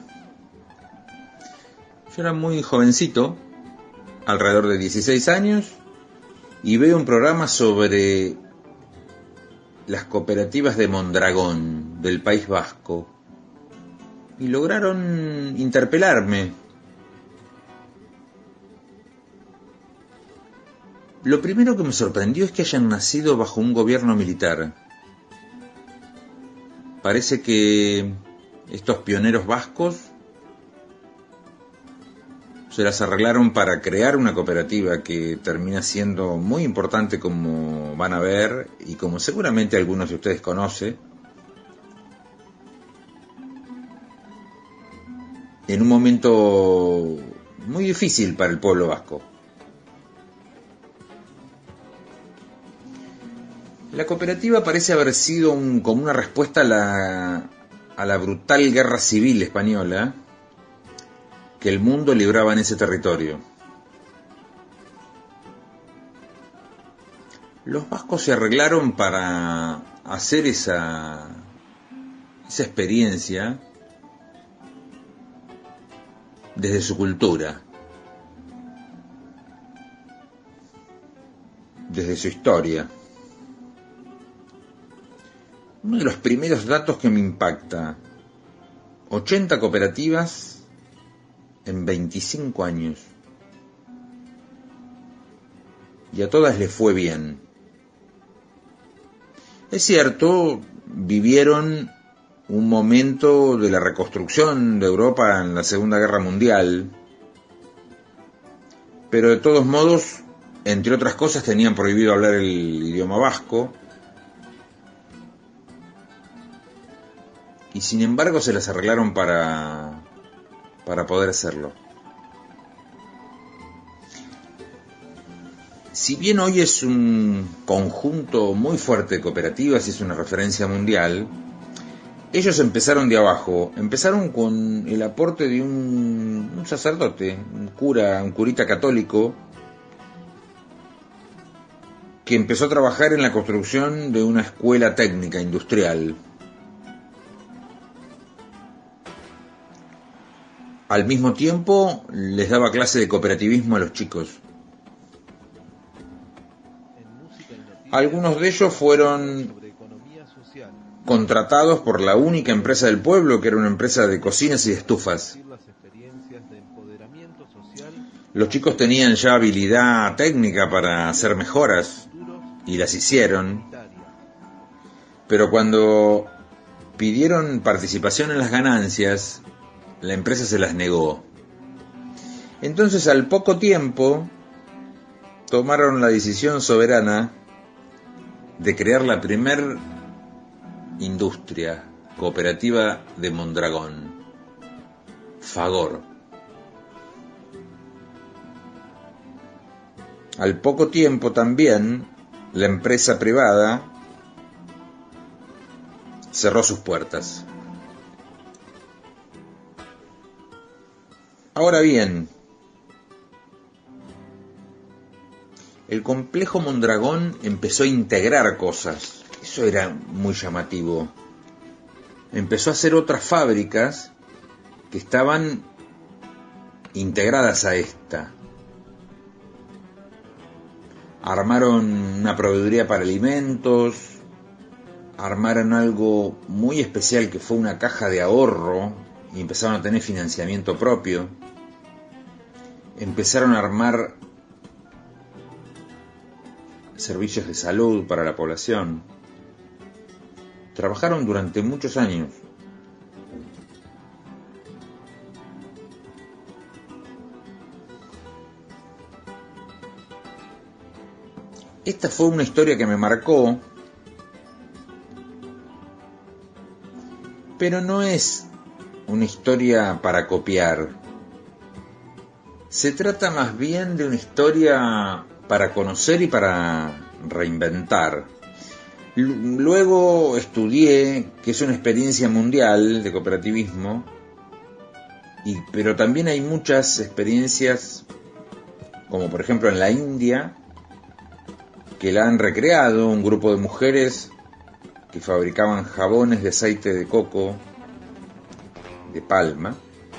Yo era muy jovencito, alrededor de dieciséis años, y veo un programa sobre las cooperativas de Mondragón, del País Vasco, y lograron interpelarme. Lo primero que me sorprendió es que hayan nacido bajo un gobierno militar. Parece que estos pioneros vascos se las arreglaron para crear una cooperativa que termina siendo muy importante, como van a ver y como seguramente algunos de ustedes conocen, en un momento muy difícil para el pueblo vasco. La cooperativa parece haber sido un, como una respuesta a la, a la brutal guerra civil española que el mundo libraba en ese territorio. Los vascos se arreglaron para hacer esa, esa experiencia desde su cultura, desde su historia. Uno de los primeros datos que me impacta: ochenta cooperativas en veinticinco años. Y a todas les fue bien. Es cierto, vivieron un momento de la reconstrucción de Europa en la Segunda Guerra Mundial, pero de todos modos, entre otras cosas, tenían prohibido hablar el idioma vasco, y sin embargo se las arreglaron para, para poder hacerlo. Si bien hoy es un conjunto muy fuerte de cooperativas y es una referencia mundial, ellos empezaron de abajo, empezaron con el aporte de un, un sacerdote, un cura, un curita católico, que empezó a trabajar en la construcción de una escuela técnica industrial. Al mismo tiempo, les daba clase de cooperativismo a los chicos. Algunos de ellos fueron contratados por la única empresa del pueblo, que era una empresa de cocinas y de estufas. Los chicos tenían ya habilidad técnica para hacer mejoras, y las hicieron, pero cuando pidieron participación en las ganancias, la empresa se las negó. Entonces, al poco tiempo, tomaron la decisión soberana de crear la primer industria cooperativa de Mondragón, Fagor. Al poco tiempo también la empresa privada cerró sus puertas. Ahora bien, el complejo Mondragón empezó a integrar cosas. Eso era muy llamativo. Empezó a hacer otras fábricas que estaban integradas a esta. Armaron una proveeduría para alimentos, armaron algo muy especial que fue una caja de ahorro y empezaron a tener financiamiento propio. Empezaron a armar servicios de salud para la población. Trabajaron durante muchos años. Esta fue una historia que me marcó, pero no es una historia para copiar. Se trata más bien de una historia para conocer y para reinventar. Luego estudié que es una experiencia mundial de cooperativismo, y, pero también hay muchas experiencias, como por ejemplo en la India, que la han recreado un grupo de mujeres que fabricaban jabones de aceite de coco, de palma.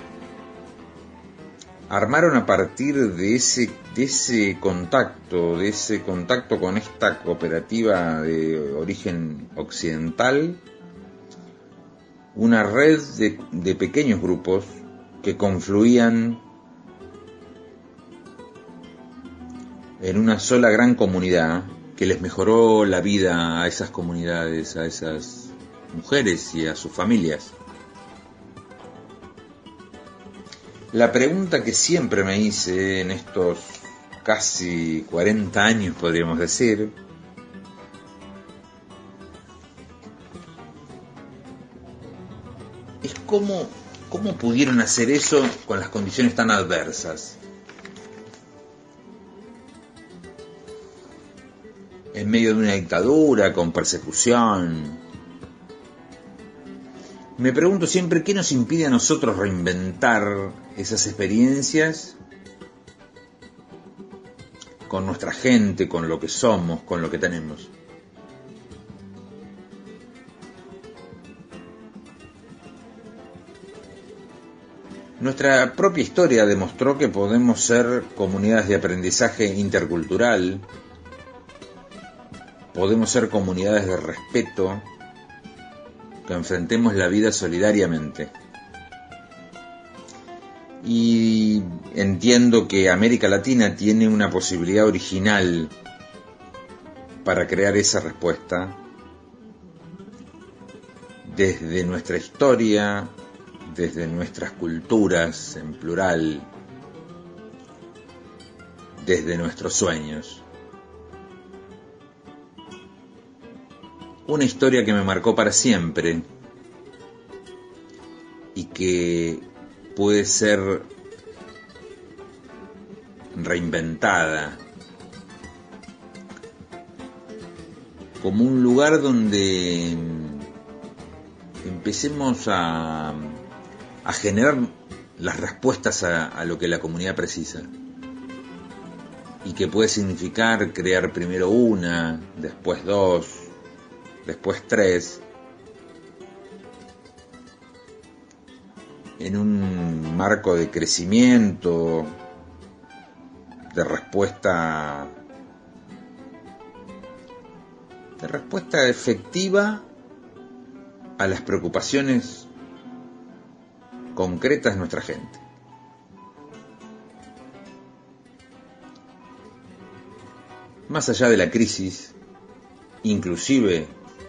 Armaron a partir de ese, de ese contacto, de ese contacto con esta cooperativa de origen occidental, una red de, de pequeños grupos que confluían en una sola gran comunidad que les mejoró la vida a esas comunidades, a esas mujeres y a sus familias. La pregunta que siempre me hice en estos casi cuarenta años, podríamos decir, es cómo, cómo pudieron hacer eso con las condiciones tan adversas. En medio de una dictadura, con persecución. Me pregunto siempre qué nos impide a nosotros reinventar esas experiencias con nuestra gente, con lo que somos, con lo que tenemos. Nuestra propia historia demostró que podemos ser comunidades de aprendizaje intercultural, podemos ser comunidades de respeto, que enfrentemos la vida solidariamente. Y entiendo que América Latina tiene una posibilidad original para crear esa respuesta desde nuestra historia, desde nuestras culturas en plural, desde nuestros sueños. Una historia que me marcó para siempre y que puede ser reinventada como un lugar donde empecemos a, a generar las respuestas a, a lo que la comunidad precisa, y que puede significar crear primero una, después dos, después tres, en un marco de crecimiento, de respuesta, de respuesta efectiva a las preocupaciones concretas de nuestra gente. Más allá de la crisis, inclusive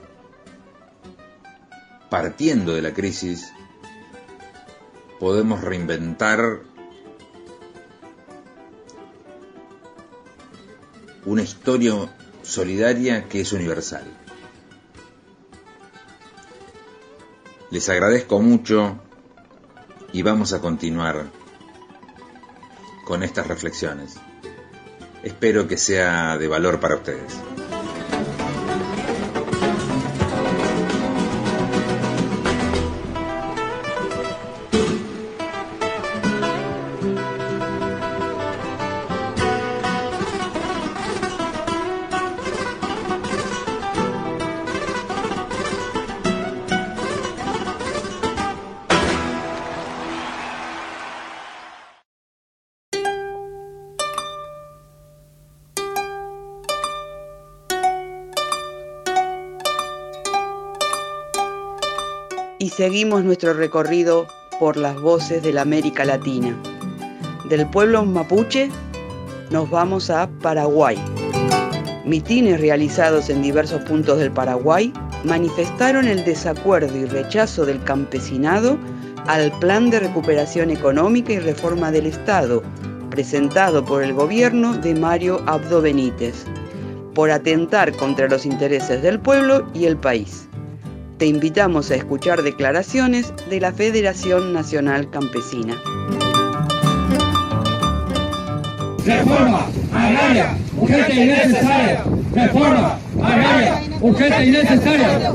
partiendo de la crisis, podemos reinventar una historia solidaria que es universal. Les agradezco mucho y vamos a continuar con estas reflexiones. Espero que sea de valor para ustedes.
Y seguimos nuestro recorrido por las voces de la América Latina. Del pueblo mapuche nos vamos a Paraguay. Mitines realizados en diversos puntos del Paraguay manifestaron el desacuerdo y rechazo del campesinado al Plan de Recuperación Económica y Reforma del Estado, presentado por el gobierno de Mario Abdo Benítez, por atentar contra los intereses del pueblo y el país. Te invitamos a escuchar declaraciones de la Federación Nacional Campesina.
Reforma agraria, urgente y necesaria. Reforma agraria, urgente y necesaria.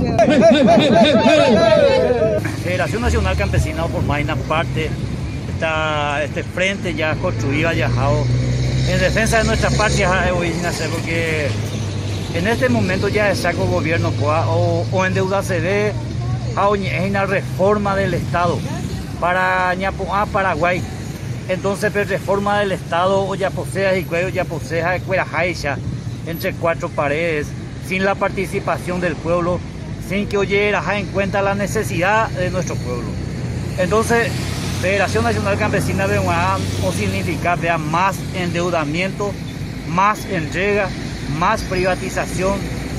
Federación Nacional Campesina por una parte, está este frente ya construido, ya en defensa de nuestras partes, porque en este momento ya el saco gobierno o, o endeudarse de a una reforma del Estado para a Paraguay. Entonces, pues, reforma del Estado o ya posea y cuello ya posea cuerajaisha entre cuatro paredes, sin la participación del pueblo, sin que oyera en cuenta la necesidad de nuestro pueblo. Entonces, Federación Nacional Campesina de o significa vea más endeudamiento, más entrega, más privatización,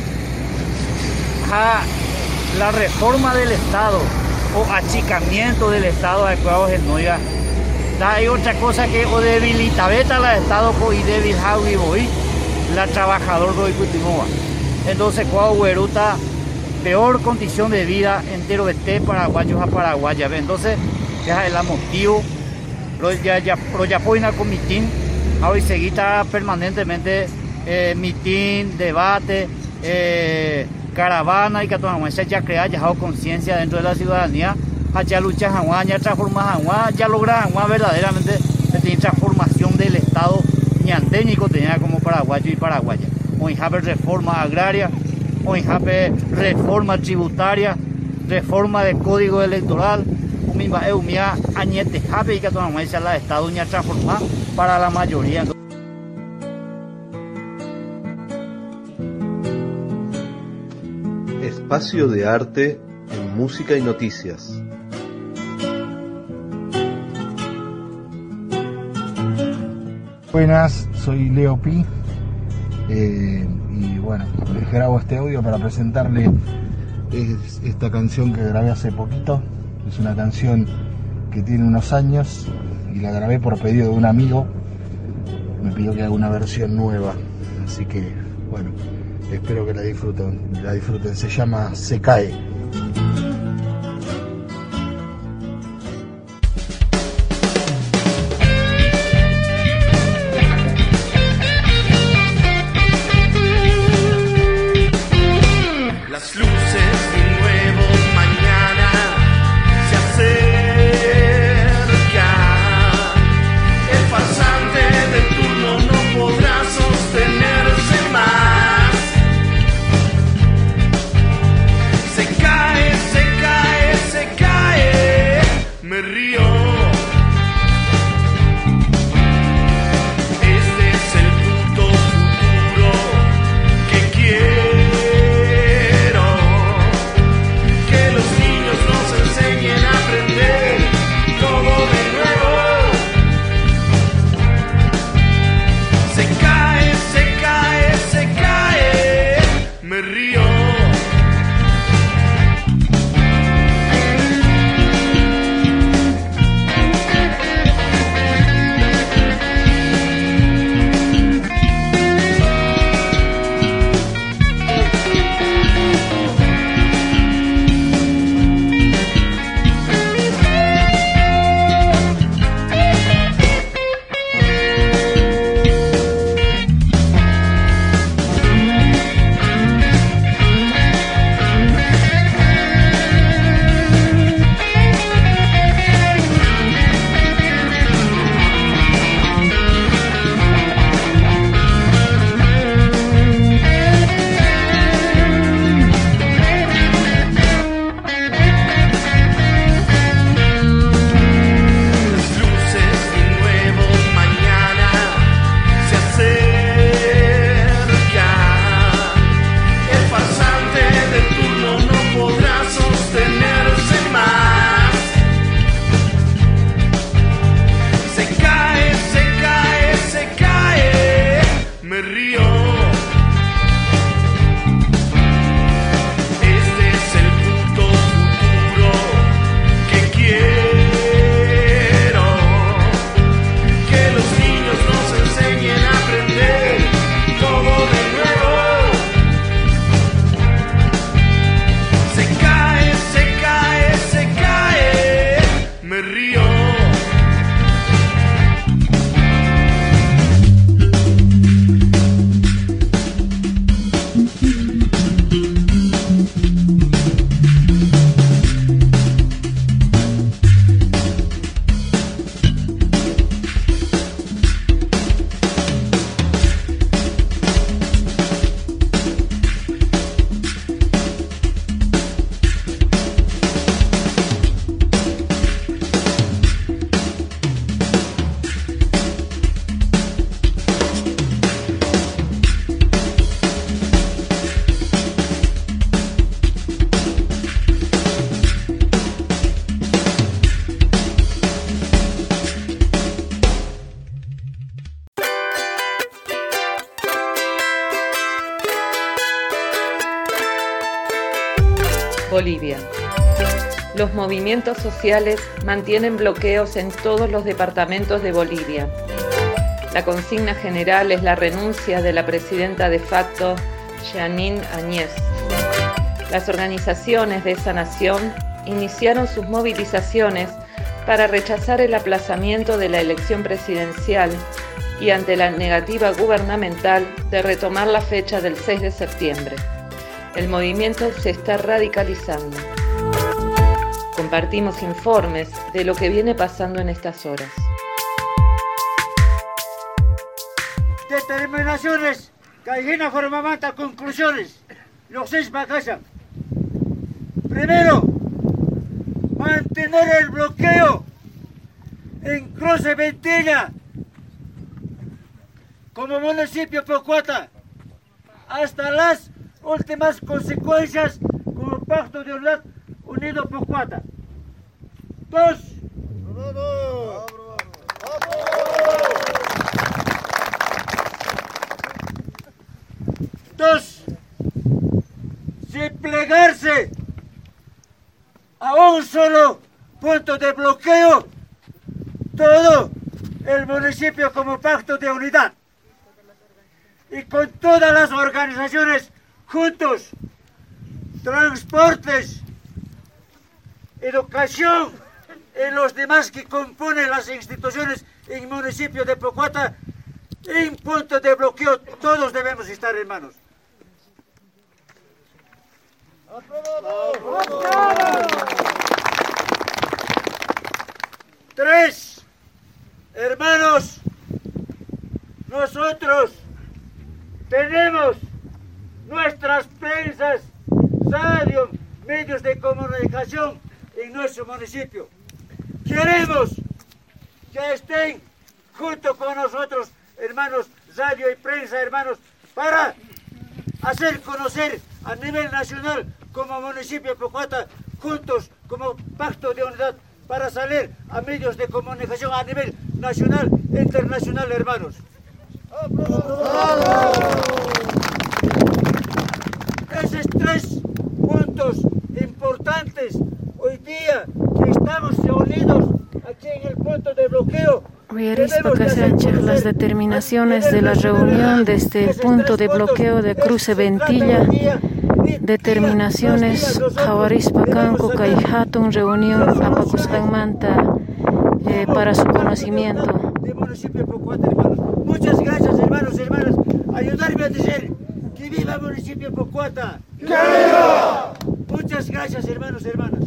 a la reforma del Estado o achicamiento del Estado adecuado en Noia. Hay otra cosa que o debilita beta la Estado y débil y voy la trabajador do Icutimoa. Entonces cuando hueruta peor condición de vida entero de paraguayos a paraguayas. Entonces ya el motivo ya ya ya poina con mitin hoy seguita permanentemente eh, mitin, debate, eh, caravana y que ya crea ya conciencia dentro de la ciudadanía. Ya lucha ya transforma ya logra verdaderamente tiene transformación del Estado ñanténico tenía como paraguayo y paraguaya. Hoy hay reforma agraria, hoy hay reforma tributaria, reforma del código electoral, un eumia añete jape y que toda muestra la Estado ya transforma para la mayoría.
Espacio de arte en música y noticias.
Buenas, soy Leo Pi eh, y bueno, les grabo este audio para presentarle es, esta canción que grabé hace poquito. Es una canción que tiene unos años y la grabé por pedido de un amigo. Me pidió que haga una versión nueva, así que bueno, espero que la disfruten, la disfruten. Se llama Se Cae.
Se cae.
Bolivia. Los movimientos sociales mantienen bloqueos en todos los departamentos de Bolivia. La consigna general es la renuncia de la presidenta de facto, Jeanine Áñez. Las organizaciones de esa nación iniciaron sus movilizaciones para rechazar el aplazamiento de la elección presidencial y ante la negativa gubernamental de retomar la fecha del seis de septiembre. El movimiento se está radicalizando. Compartimos informes de lo que viene pasando en estas horas.
Determinaciones, Caigina Formamanta, conclusiones. Los seis batallas. Primero, mantener el bloqueo en Cruce Ventilla como municipio Pocuata hasta las últimas consecuencias como Pacto de Unidad Unido Pocuata. Dos. Dos. Sin plegarse a un solo punto de bloqueo, todo el municipio como pacto de unidad. Y con todas las organizaciones juntos, transportes, educación y los demás que componen las instituciones en el municipio de Pocuata, en punto de bloqueo, todos debemos estar hermanos. Tres, hermanos, nosotros tenemos nuestras prensas, radio, medios de comunicación en nuestro municipio. Queremos que estén junto con nosotros, hermanos, radio y prensa, hermanos, para hacer conocer a nivel nacional como municipio Pocuata, juntos como pacto de unidad, para salir a medios de comunicación a nivel nacional e internacional, hermanos. Esos tres puntos importantes hoy día que estamos reunidos aquí en el punto de bloqueo.
Las determinaciones de la reunión de este punto de bloqueo de Cruce Ventilla, determinaciones Jawarispa Canco Caihatun, reunión Apacuscanmanta, eh, para su conocimiento.
Muchas gracias, hermanos y hermanas. Ayudarme a decir que viva el municipio Pocuata. ¡Que viva! Muchas gracias, hermanos y hermanas.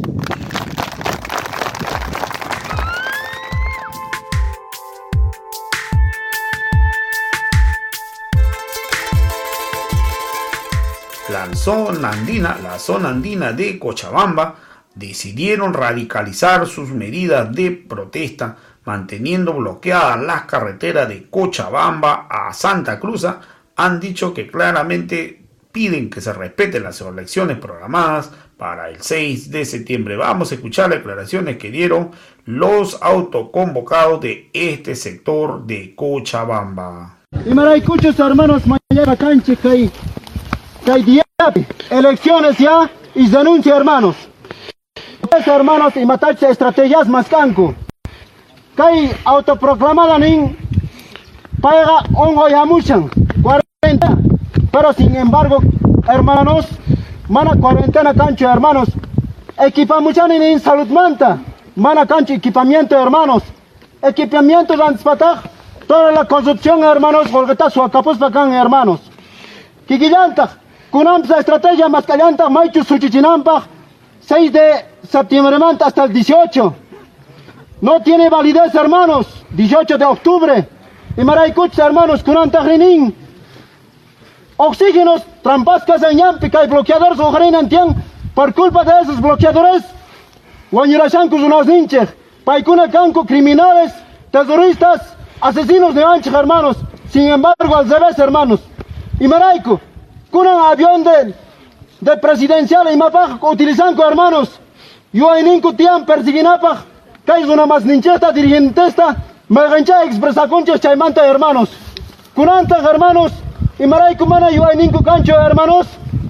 La zona andina, la zona andina de Cochabamba, decidieron radicalizar sus medidas de protesta, manteniendo bloqueadas las carreteras de Cochabamba a Santa Cruz. Han dicho que claramente piden que se respeten las elecciones programadas para el seis de septiembre. Vamos a escuchar las declaraciones que dieron los autoconvocados de este sector de Cochabamba.
Y me escuchos, hermanos, mañana canche que hay, que hay día, elecciones ya y denuncia, hermanos. Pues, hermanos, y matarse estrategias más canco. Que hay autoproclamada nin paga ongo ya muchan cuarenta, pero sin embargo, hermanos, mana cuarentena cancho, hermanos, equipa muchan en salud manta, mana cancho equipamiento, hermanos, equipamiento antes patag, toda la construcción, hermanos, volgeta su acapos bacán, hermanos. Kikillanta, kunamsa estrategia más callanta, maichu suchichinampa, seis de septiembre manta hasta el dieciocho. No tiene validez, hermanos, dieciocho de octubre. Y maraicucha, hermanos, kunanta grinin. Oxígenos, trampascas en yampica y bloqueadores ojarina tian, por culpa de esos bloqueadores. Guanyirashancos unos ninches, paikuna canco, criminales, terroristas, asesinos de ancha, hermanos. Sin embargo, al revés, hermanos. Y maraico, kunan avión de, de presidencial y mapaj utilizando, hermanos. Yo en ninku tian persiginapaj. Hay una más nincheta dirigentesta, me gancha expresa concha chaimanta, hermanos. Kunanta, hermanos, y maray kumana yo hay ningún cancho, hermanos.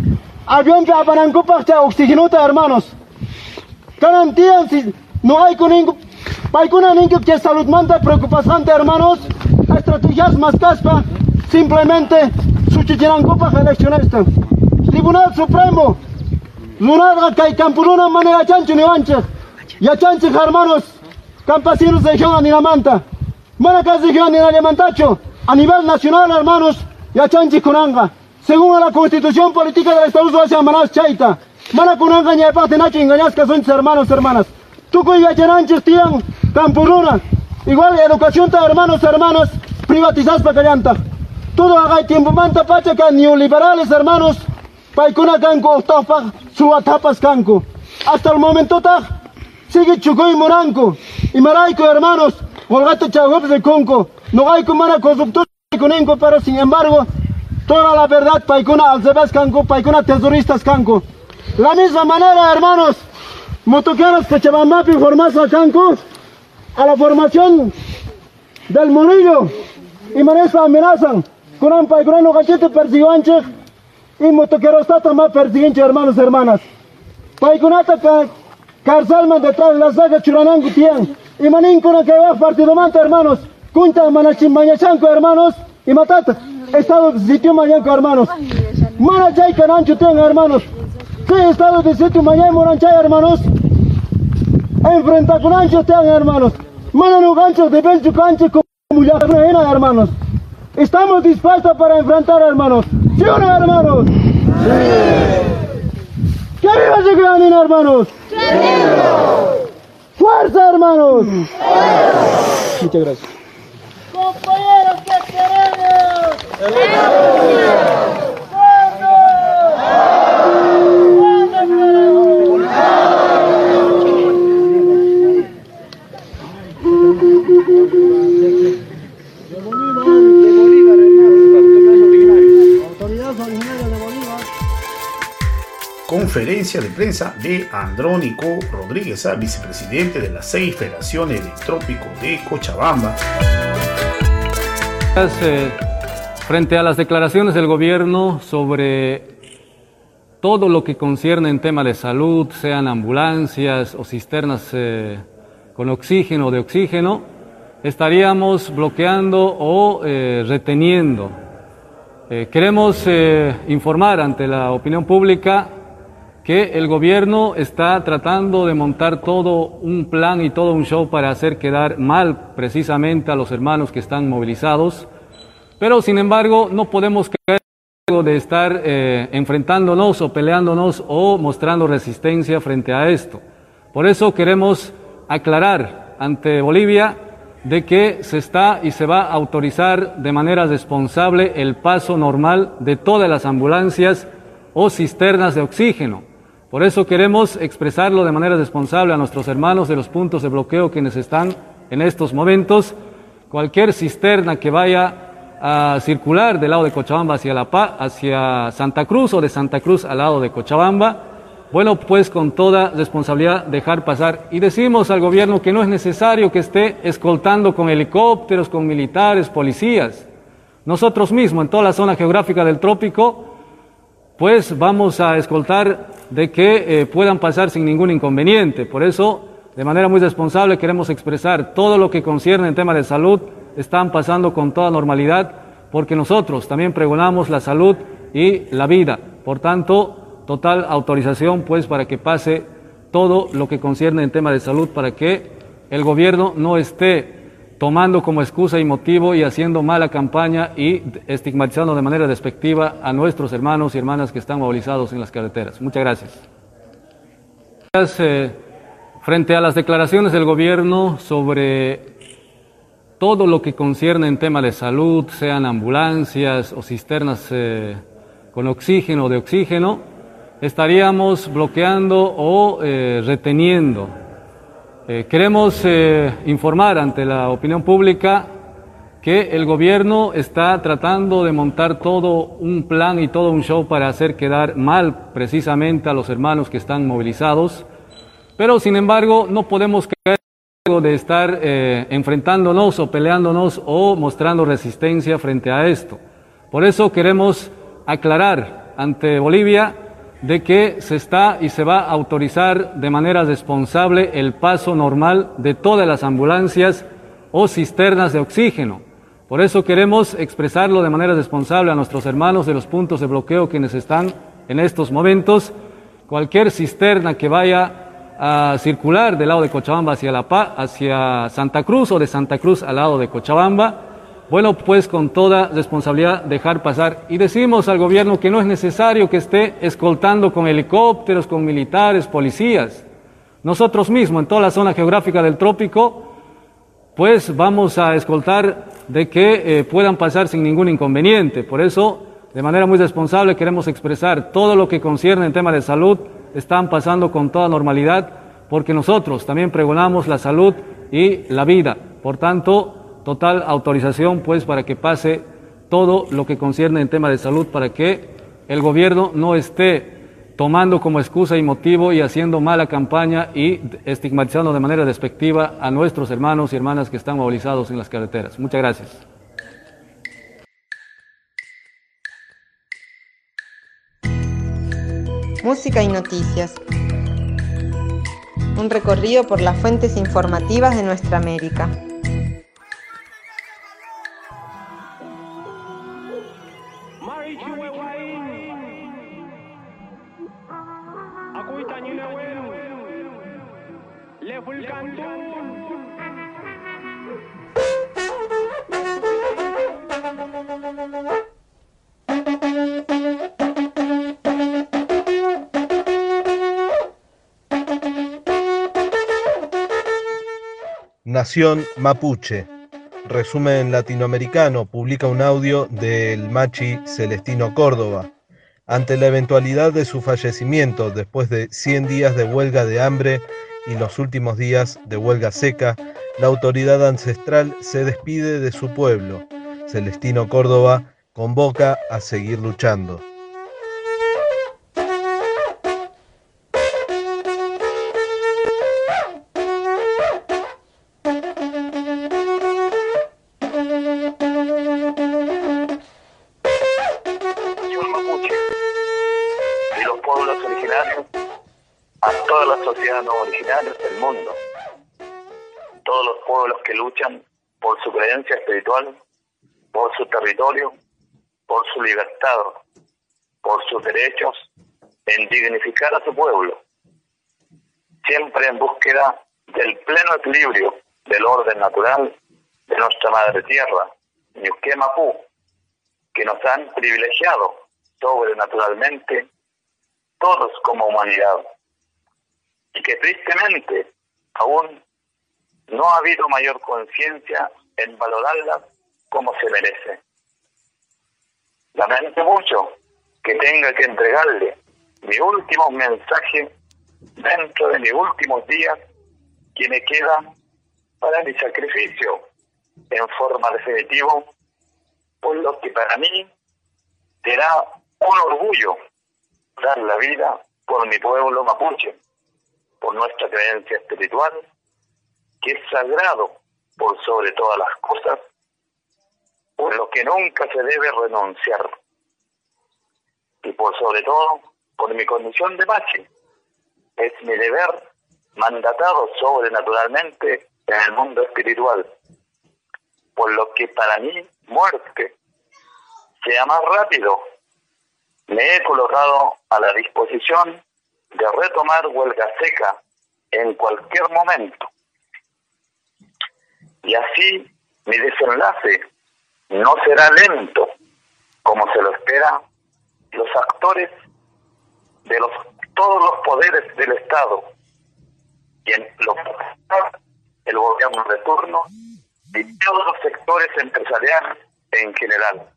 avión que apanancupa cha oxigenuta, hermanos. Garantían si no hay con ningún, hay con ningún que salud manta preocupación, hermanos. Estrategias más caspa, simplemente su chichinancupa eleccionista. Tribunal Supremo, Lunarga que Campuruna manera chancho ni ancha. Ya chancho, hermanos, campesinos de Giona ni la manta. Manacas de Giona ni la Lemantacho. A nivel nacional, hermanos, ya chanchi kunanga. Según la Constitución Política del Estado de Asia, Manas Chaita. Mana kunanga ni aparte nacho engañas que son hermanos, hermanas. Tuco y achananches tian Campuruna. Igual educación ta hermanos, hermanas, privatizadas para callanta. Todo haga tiempo manta pacha que neoliberales, hermanos. Paikuna kanko, topa, suatapas kanko. Hasta el momento ta, sigue chucoy moranco. Y maraico, hermanos, volgato chagop de conco. No hay como una corrupción conenco, pero sin embargo, toda la verdad, paikuna alzebes kanko, paikuna tesoristas kanko. La misma manera, hermanos, motoqueros que chabamapi formazo a kanko, a la formación del Monillo. Y manespa amenazan, con un paikuna no cachete persiguanche. Y motoqueros está más persiguiente, hermanos, hermanas. Paikunata carcelman detrás de las vagas churanangu tian. Y manincuna que va partido manta, hermanos. Kunta manachimbañachanco, hermanos. Y matata. Estado de sitio mañanco, hermanos. Manachay canancho tian, hermanos. Sí, estado de sitio mañana moranchay, hermanos. Enfrenta con ancho tian, hermanos. Mananu gancho de belcho cancho como mullajena, hermanos. Estamos dispuestos para enfrentar, hermanos. ¿Sí o no, hermanos? ¡Sí! ¡Que viva Chiclanín, hermanos! ¡Sí! ¡Fuerza, hermanos! ¡Fuerza! Muchas gracias.
¡Compañeros, que queremos!
Conferencia de prensa de Andrónico Rodríguez, vicepresidente de las seis federaciones del Trópico de Cochabamba.
Frente a las declaraciones del gobierno sobre todo lo que concierne en tema de salud, sean ambulancias o cisternas eh, con oxígeno o de oxígeno, estaríamos bloqueando o eh, reteniendo. Eh, queremos eh, informar ante la opinión pública que el gobierno está tratando de montar todo un plan y todo un show para hacer quedar mal precisamente a los hermanos que están movilizados, pero sin embargo no podemos caer de estar eh, enfrentándonos o peleándonos o mostrando resistencia frente a esto. Por eso queremos aclarar ante Bolivia de que se está y se va a autorizar de manera responsable el paso normal de todas las ambulancias o cisternas de oxígeno. Por eso queremos expresarlo de manera responsable a nuestros hermanos de los puntos de bloqueo quienes están en estos momentos. Cualquier cisterna que vaya a circular del lado de Cochabamba hacia La Paz, hacia Santa Cruz o de Santa Cruz al lado de Cochabamba, bueno, pues con toda responsabilidad dejar pasar. Y decimos al gobierno que no es necesario que esté escoltando con helicópteros, con militares, policías. Nosotros mismos, en toda la zona geográfica del trópico, pues vamos a escoltar de que eh, puedan pasar sin ningún inconveniente. Por eso, de manera muy responsable, queremos expresar todo lo que concierne en tema de salud, están pasando con toda normalidad, porque nosotros también pregonamos la salud y la vida. Por tanto, total autorización pues para que pase todo lo que concierne en tema de salud, para que el gobierno no esté tomando como excusa y motivo y haciendo mala campaña y estigmatizando de manera despectiva a nuestros hermanos y hermanas que están movilizados en las carreteras. Muchas gracias. Eh, frente a las declaraciones del gobierno sobre todo lo que concierne en tema de salud, sean ambulancias o cisternas eh, con oxígeno o de oxígeno, estaríamos bloqueando o eh, reteniendo. Eh, queremos eh, informar ante la opinión pública que el gobierno está tratando de montar todo un plan y todo un show para hacer quedar mal precisamente a los hermanos que están movilizados, pero sin embargo no podemos caer de estar eh, enfrentándonos o peleándonos o mostrando resistencia frente a esto. Por eso queremos aclarar ante Bolivia de que se está y se va a autorizar de manera responsable el paso normal de todas las ambulancias o cisternas de oxígeno. Por eso queremos expresarlo de manera responsable a nuestros hermanos de los puntos de bloqueo quienes están en estos momentos. Cualquier cisterna que vaya a circular del lado de Cochabamba hacia, La Paz, hacia Santa Cruz o de Santa Cruz al lado de Cochabamba, bueno, pues con toda responsabilidad dejar pasar. Y decimos al gobierno que no es necesario que esté escoltando con helicópteros, con militares, policías. Nosotros mismos, en toda la zona geográfica del trópico, pues vamos a escoltar de que eh, puedan pasar sin ningún inconveniente. Por eso, de manera muy responsable, queremos expresar todo lo que concierne en tema de salud, están pasando con toda normalidad, porque nosotros también pregonamos la salud y la vida. Por tanto, total autorización pues para que pase todo lo que concierne en tema de salud, para que el gobierno no esté tomando como excusa y motivo y haciendo mala campaña y estigmatizando de manera despectiva a nuestros hermanos y hermanas que están movilizados en las carreteras. Muchas gracias.
Música y noticias. Un recorrido por las fuentes informativas de nuestra América.
Nación Mapuche. Resumen latinoamericano publica un audio del machi Celestino Córdoba. Ante la eventualidad de su fallecimiento después de cien días de huelga de hambre y los últimos días de huelga seca, la autoridad ancestral se despide de su pueblo. Celestino Córdoba convoca a seguir luchando.
Originarios del mundo, todos los pueblos que luchan por su creencia espiritual, por su territorio, por su libertad, por sus derechos, en dignificar a su pueblo, siempre en búsqueda del pleno equilibrio del orden natural de nuestra madre tierra, Ñuqué Mapú, que nos han privilegiado sobrenaturalmente todos como humanidad, y que tristemente aún no ha habido mayor conciencia en valorarla como se merece. Lamento mucho que tenga que entregarle mi último mensaje dentro de mis últimos días, que me queda para mi sacrificio en forma definitiva, por lo que para mí será un orgullo dar la vida por mi pueblo mapuche, por nuestra creencia espiritual, que es sagrado por sobre todas las cosas, por lo que nunca se debe renunciar, y por sobre todo, por mi condición de machi, es mi deber mandatado sobrenaturalmente en el mundo espiritual, por lo que para mí muerte sea más rápido. Me he colocado a la disposición de retomar huelga seca en cualquier momento. Y así mi desenlace no será lento, como se lo espera los actores de los todos los poderes del Estado, y en lo el gobierno de turno y todos los sectores empresariales en general.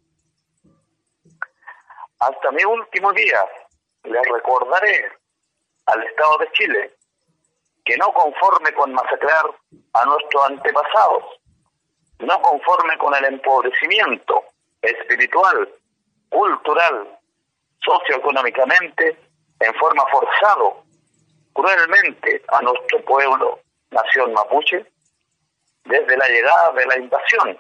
Hasta mi último día les recordaré al Estado de Chile que no conforme con masacrar a nuestros antepasados, no conforme con el empobrecimiento espiritual, cultural, socioeconómicamente, en forma forzado, cruelmente a nuestro pueblo, nación mapuche, desde la llegada de la invasión.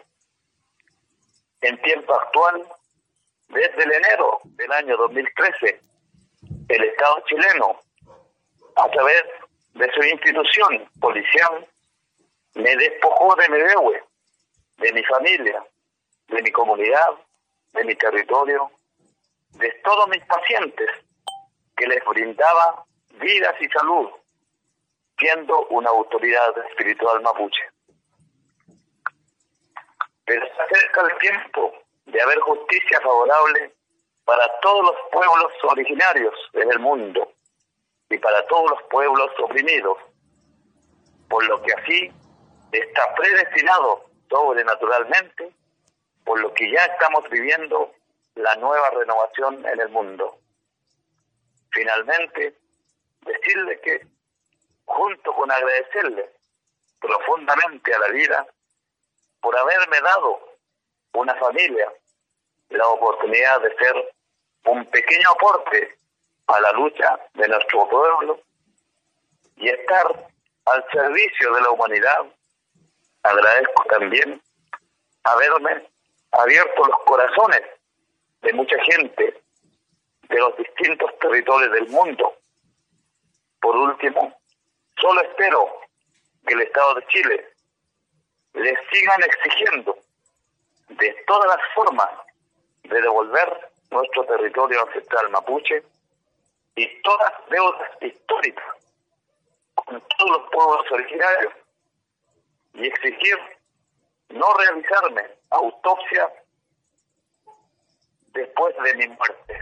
En tiempo actual, desde el enero del año dos mil trece, el Estado chileno, a través de su institución policial, me despojó de mi deuda, de mi familia, de mi comunidad, de mi territorio, de todos mis pacientes, que les brindaba vidas y salud, siendo una autoridad espiritual mapuche. Pero se acerca el tiempo de haber justicia favorable para todos los pueblos originarios en el mundo y para todos los pueblos oprimidos, por lo que así está predestinado sobrenaturalmente, por lo que ya estamos viviendo la nueva renovación en el mundo. Finalmente, decirle que, junto con agradecerle profundamente a la vida por haberme dado una familia, la oportunidad de ser un pequeño aporte a la lucha de nuestro pueblo y estar al servicio de la humanidad, agradezco también haberme abierto los corazones de mucha gente de los distintos territorios del mundo. Por último, solo espero que el Estado de Chile les sigan exigiendo de todas las formas de devolver nuestro territorio ancestral mapuche y todas las deudas históricas con todos los pueblos originarios, y exigir no realizarme autopsia después de mi muerte.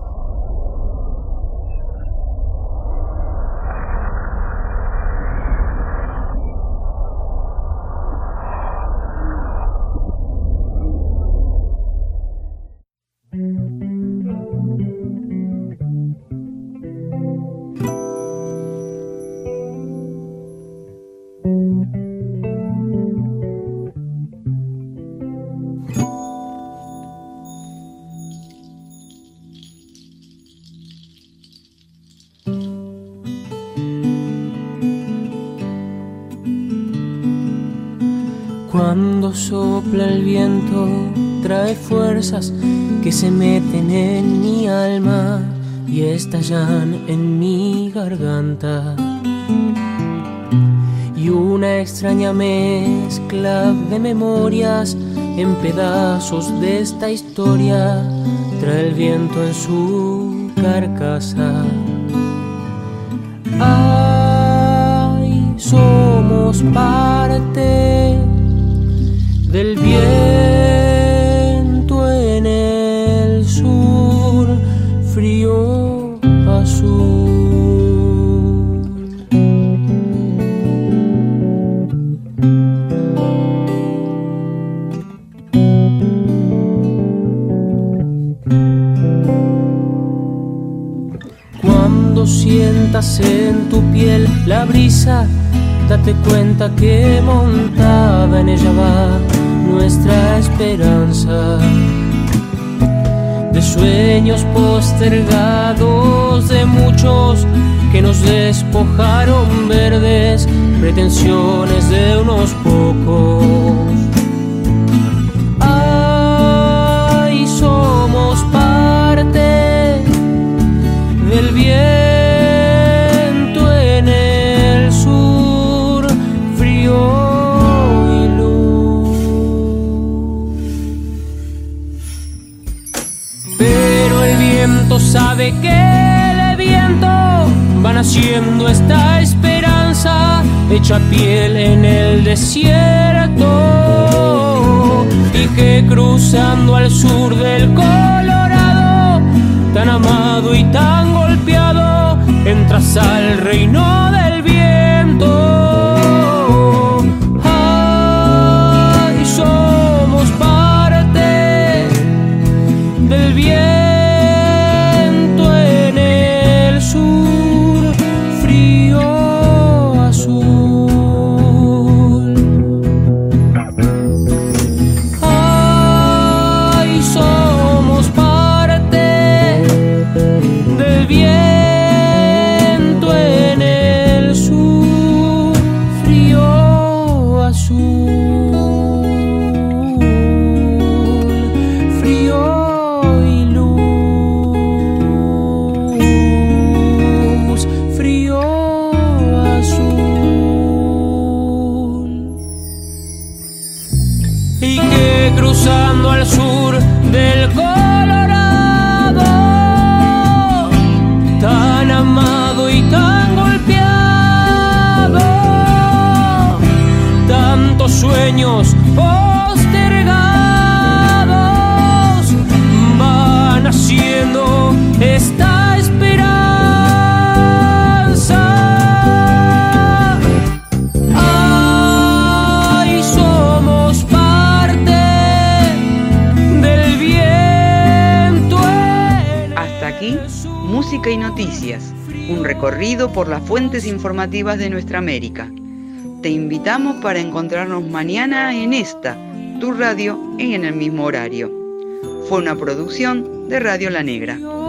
Cuando sopla el viento, trae fuerzas que se meten en mi alma y estallan en mi garganta. Y una extraña mezcla de memorias en pedazos de esta historia trae el viento en su carcasa. Ay, somos parte del viento en el sur, frío azul. Cuando sientas en tu piel la brisa, date cuenta que montada en ella va nuestra esperanza. De sueños postergados, de muchos que nos despojaron verdes, pretensiones de unos pocos. Ay, somos parte del viento en el sur, frío y luz. Pero el viento sabe que el viento va naciendo esta esperanza hecha piel en el desierto, y que cruzando al sur del Colorado, tan amado y tan golpeado, entras al reino del viento. Ay, somos parte del viento en el sur, frío azul. Ay, somos parte del viento en el fue cruzando al sur del Colorado, tan amado y tan golpeado, tantos sueños postergados van haciendo esta esperanza. Ay, somos parte del viento.
Hasta aquí, Música y Noticias, un recorrido por las fuentes informativas de nuestra América. Te invitamos para encontrarnos mañana en esta, tu radio, y en el mismo horario. Fue una producción de Radio La Negra.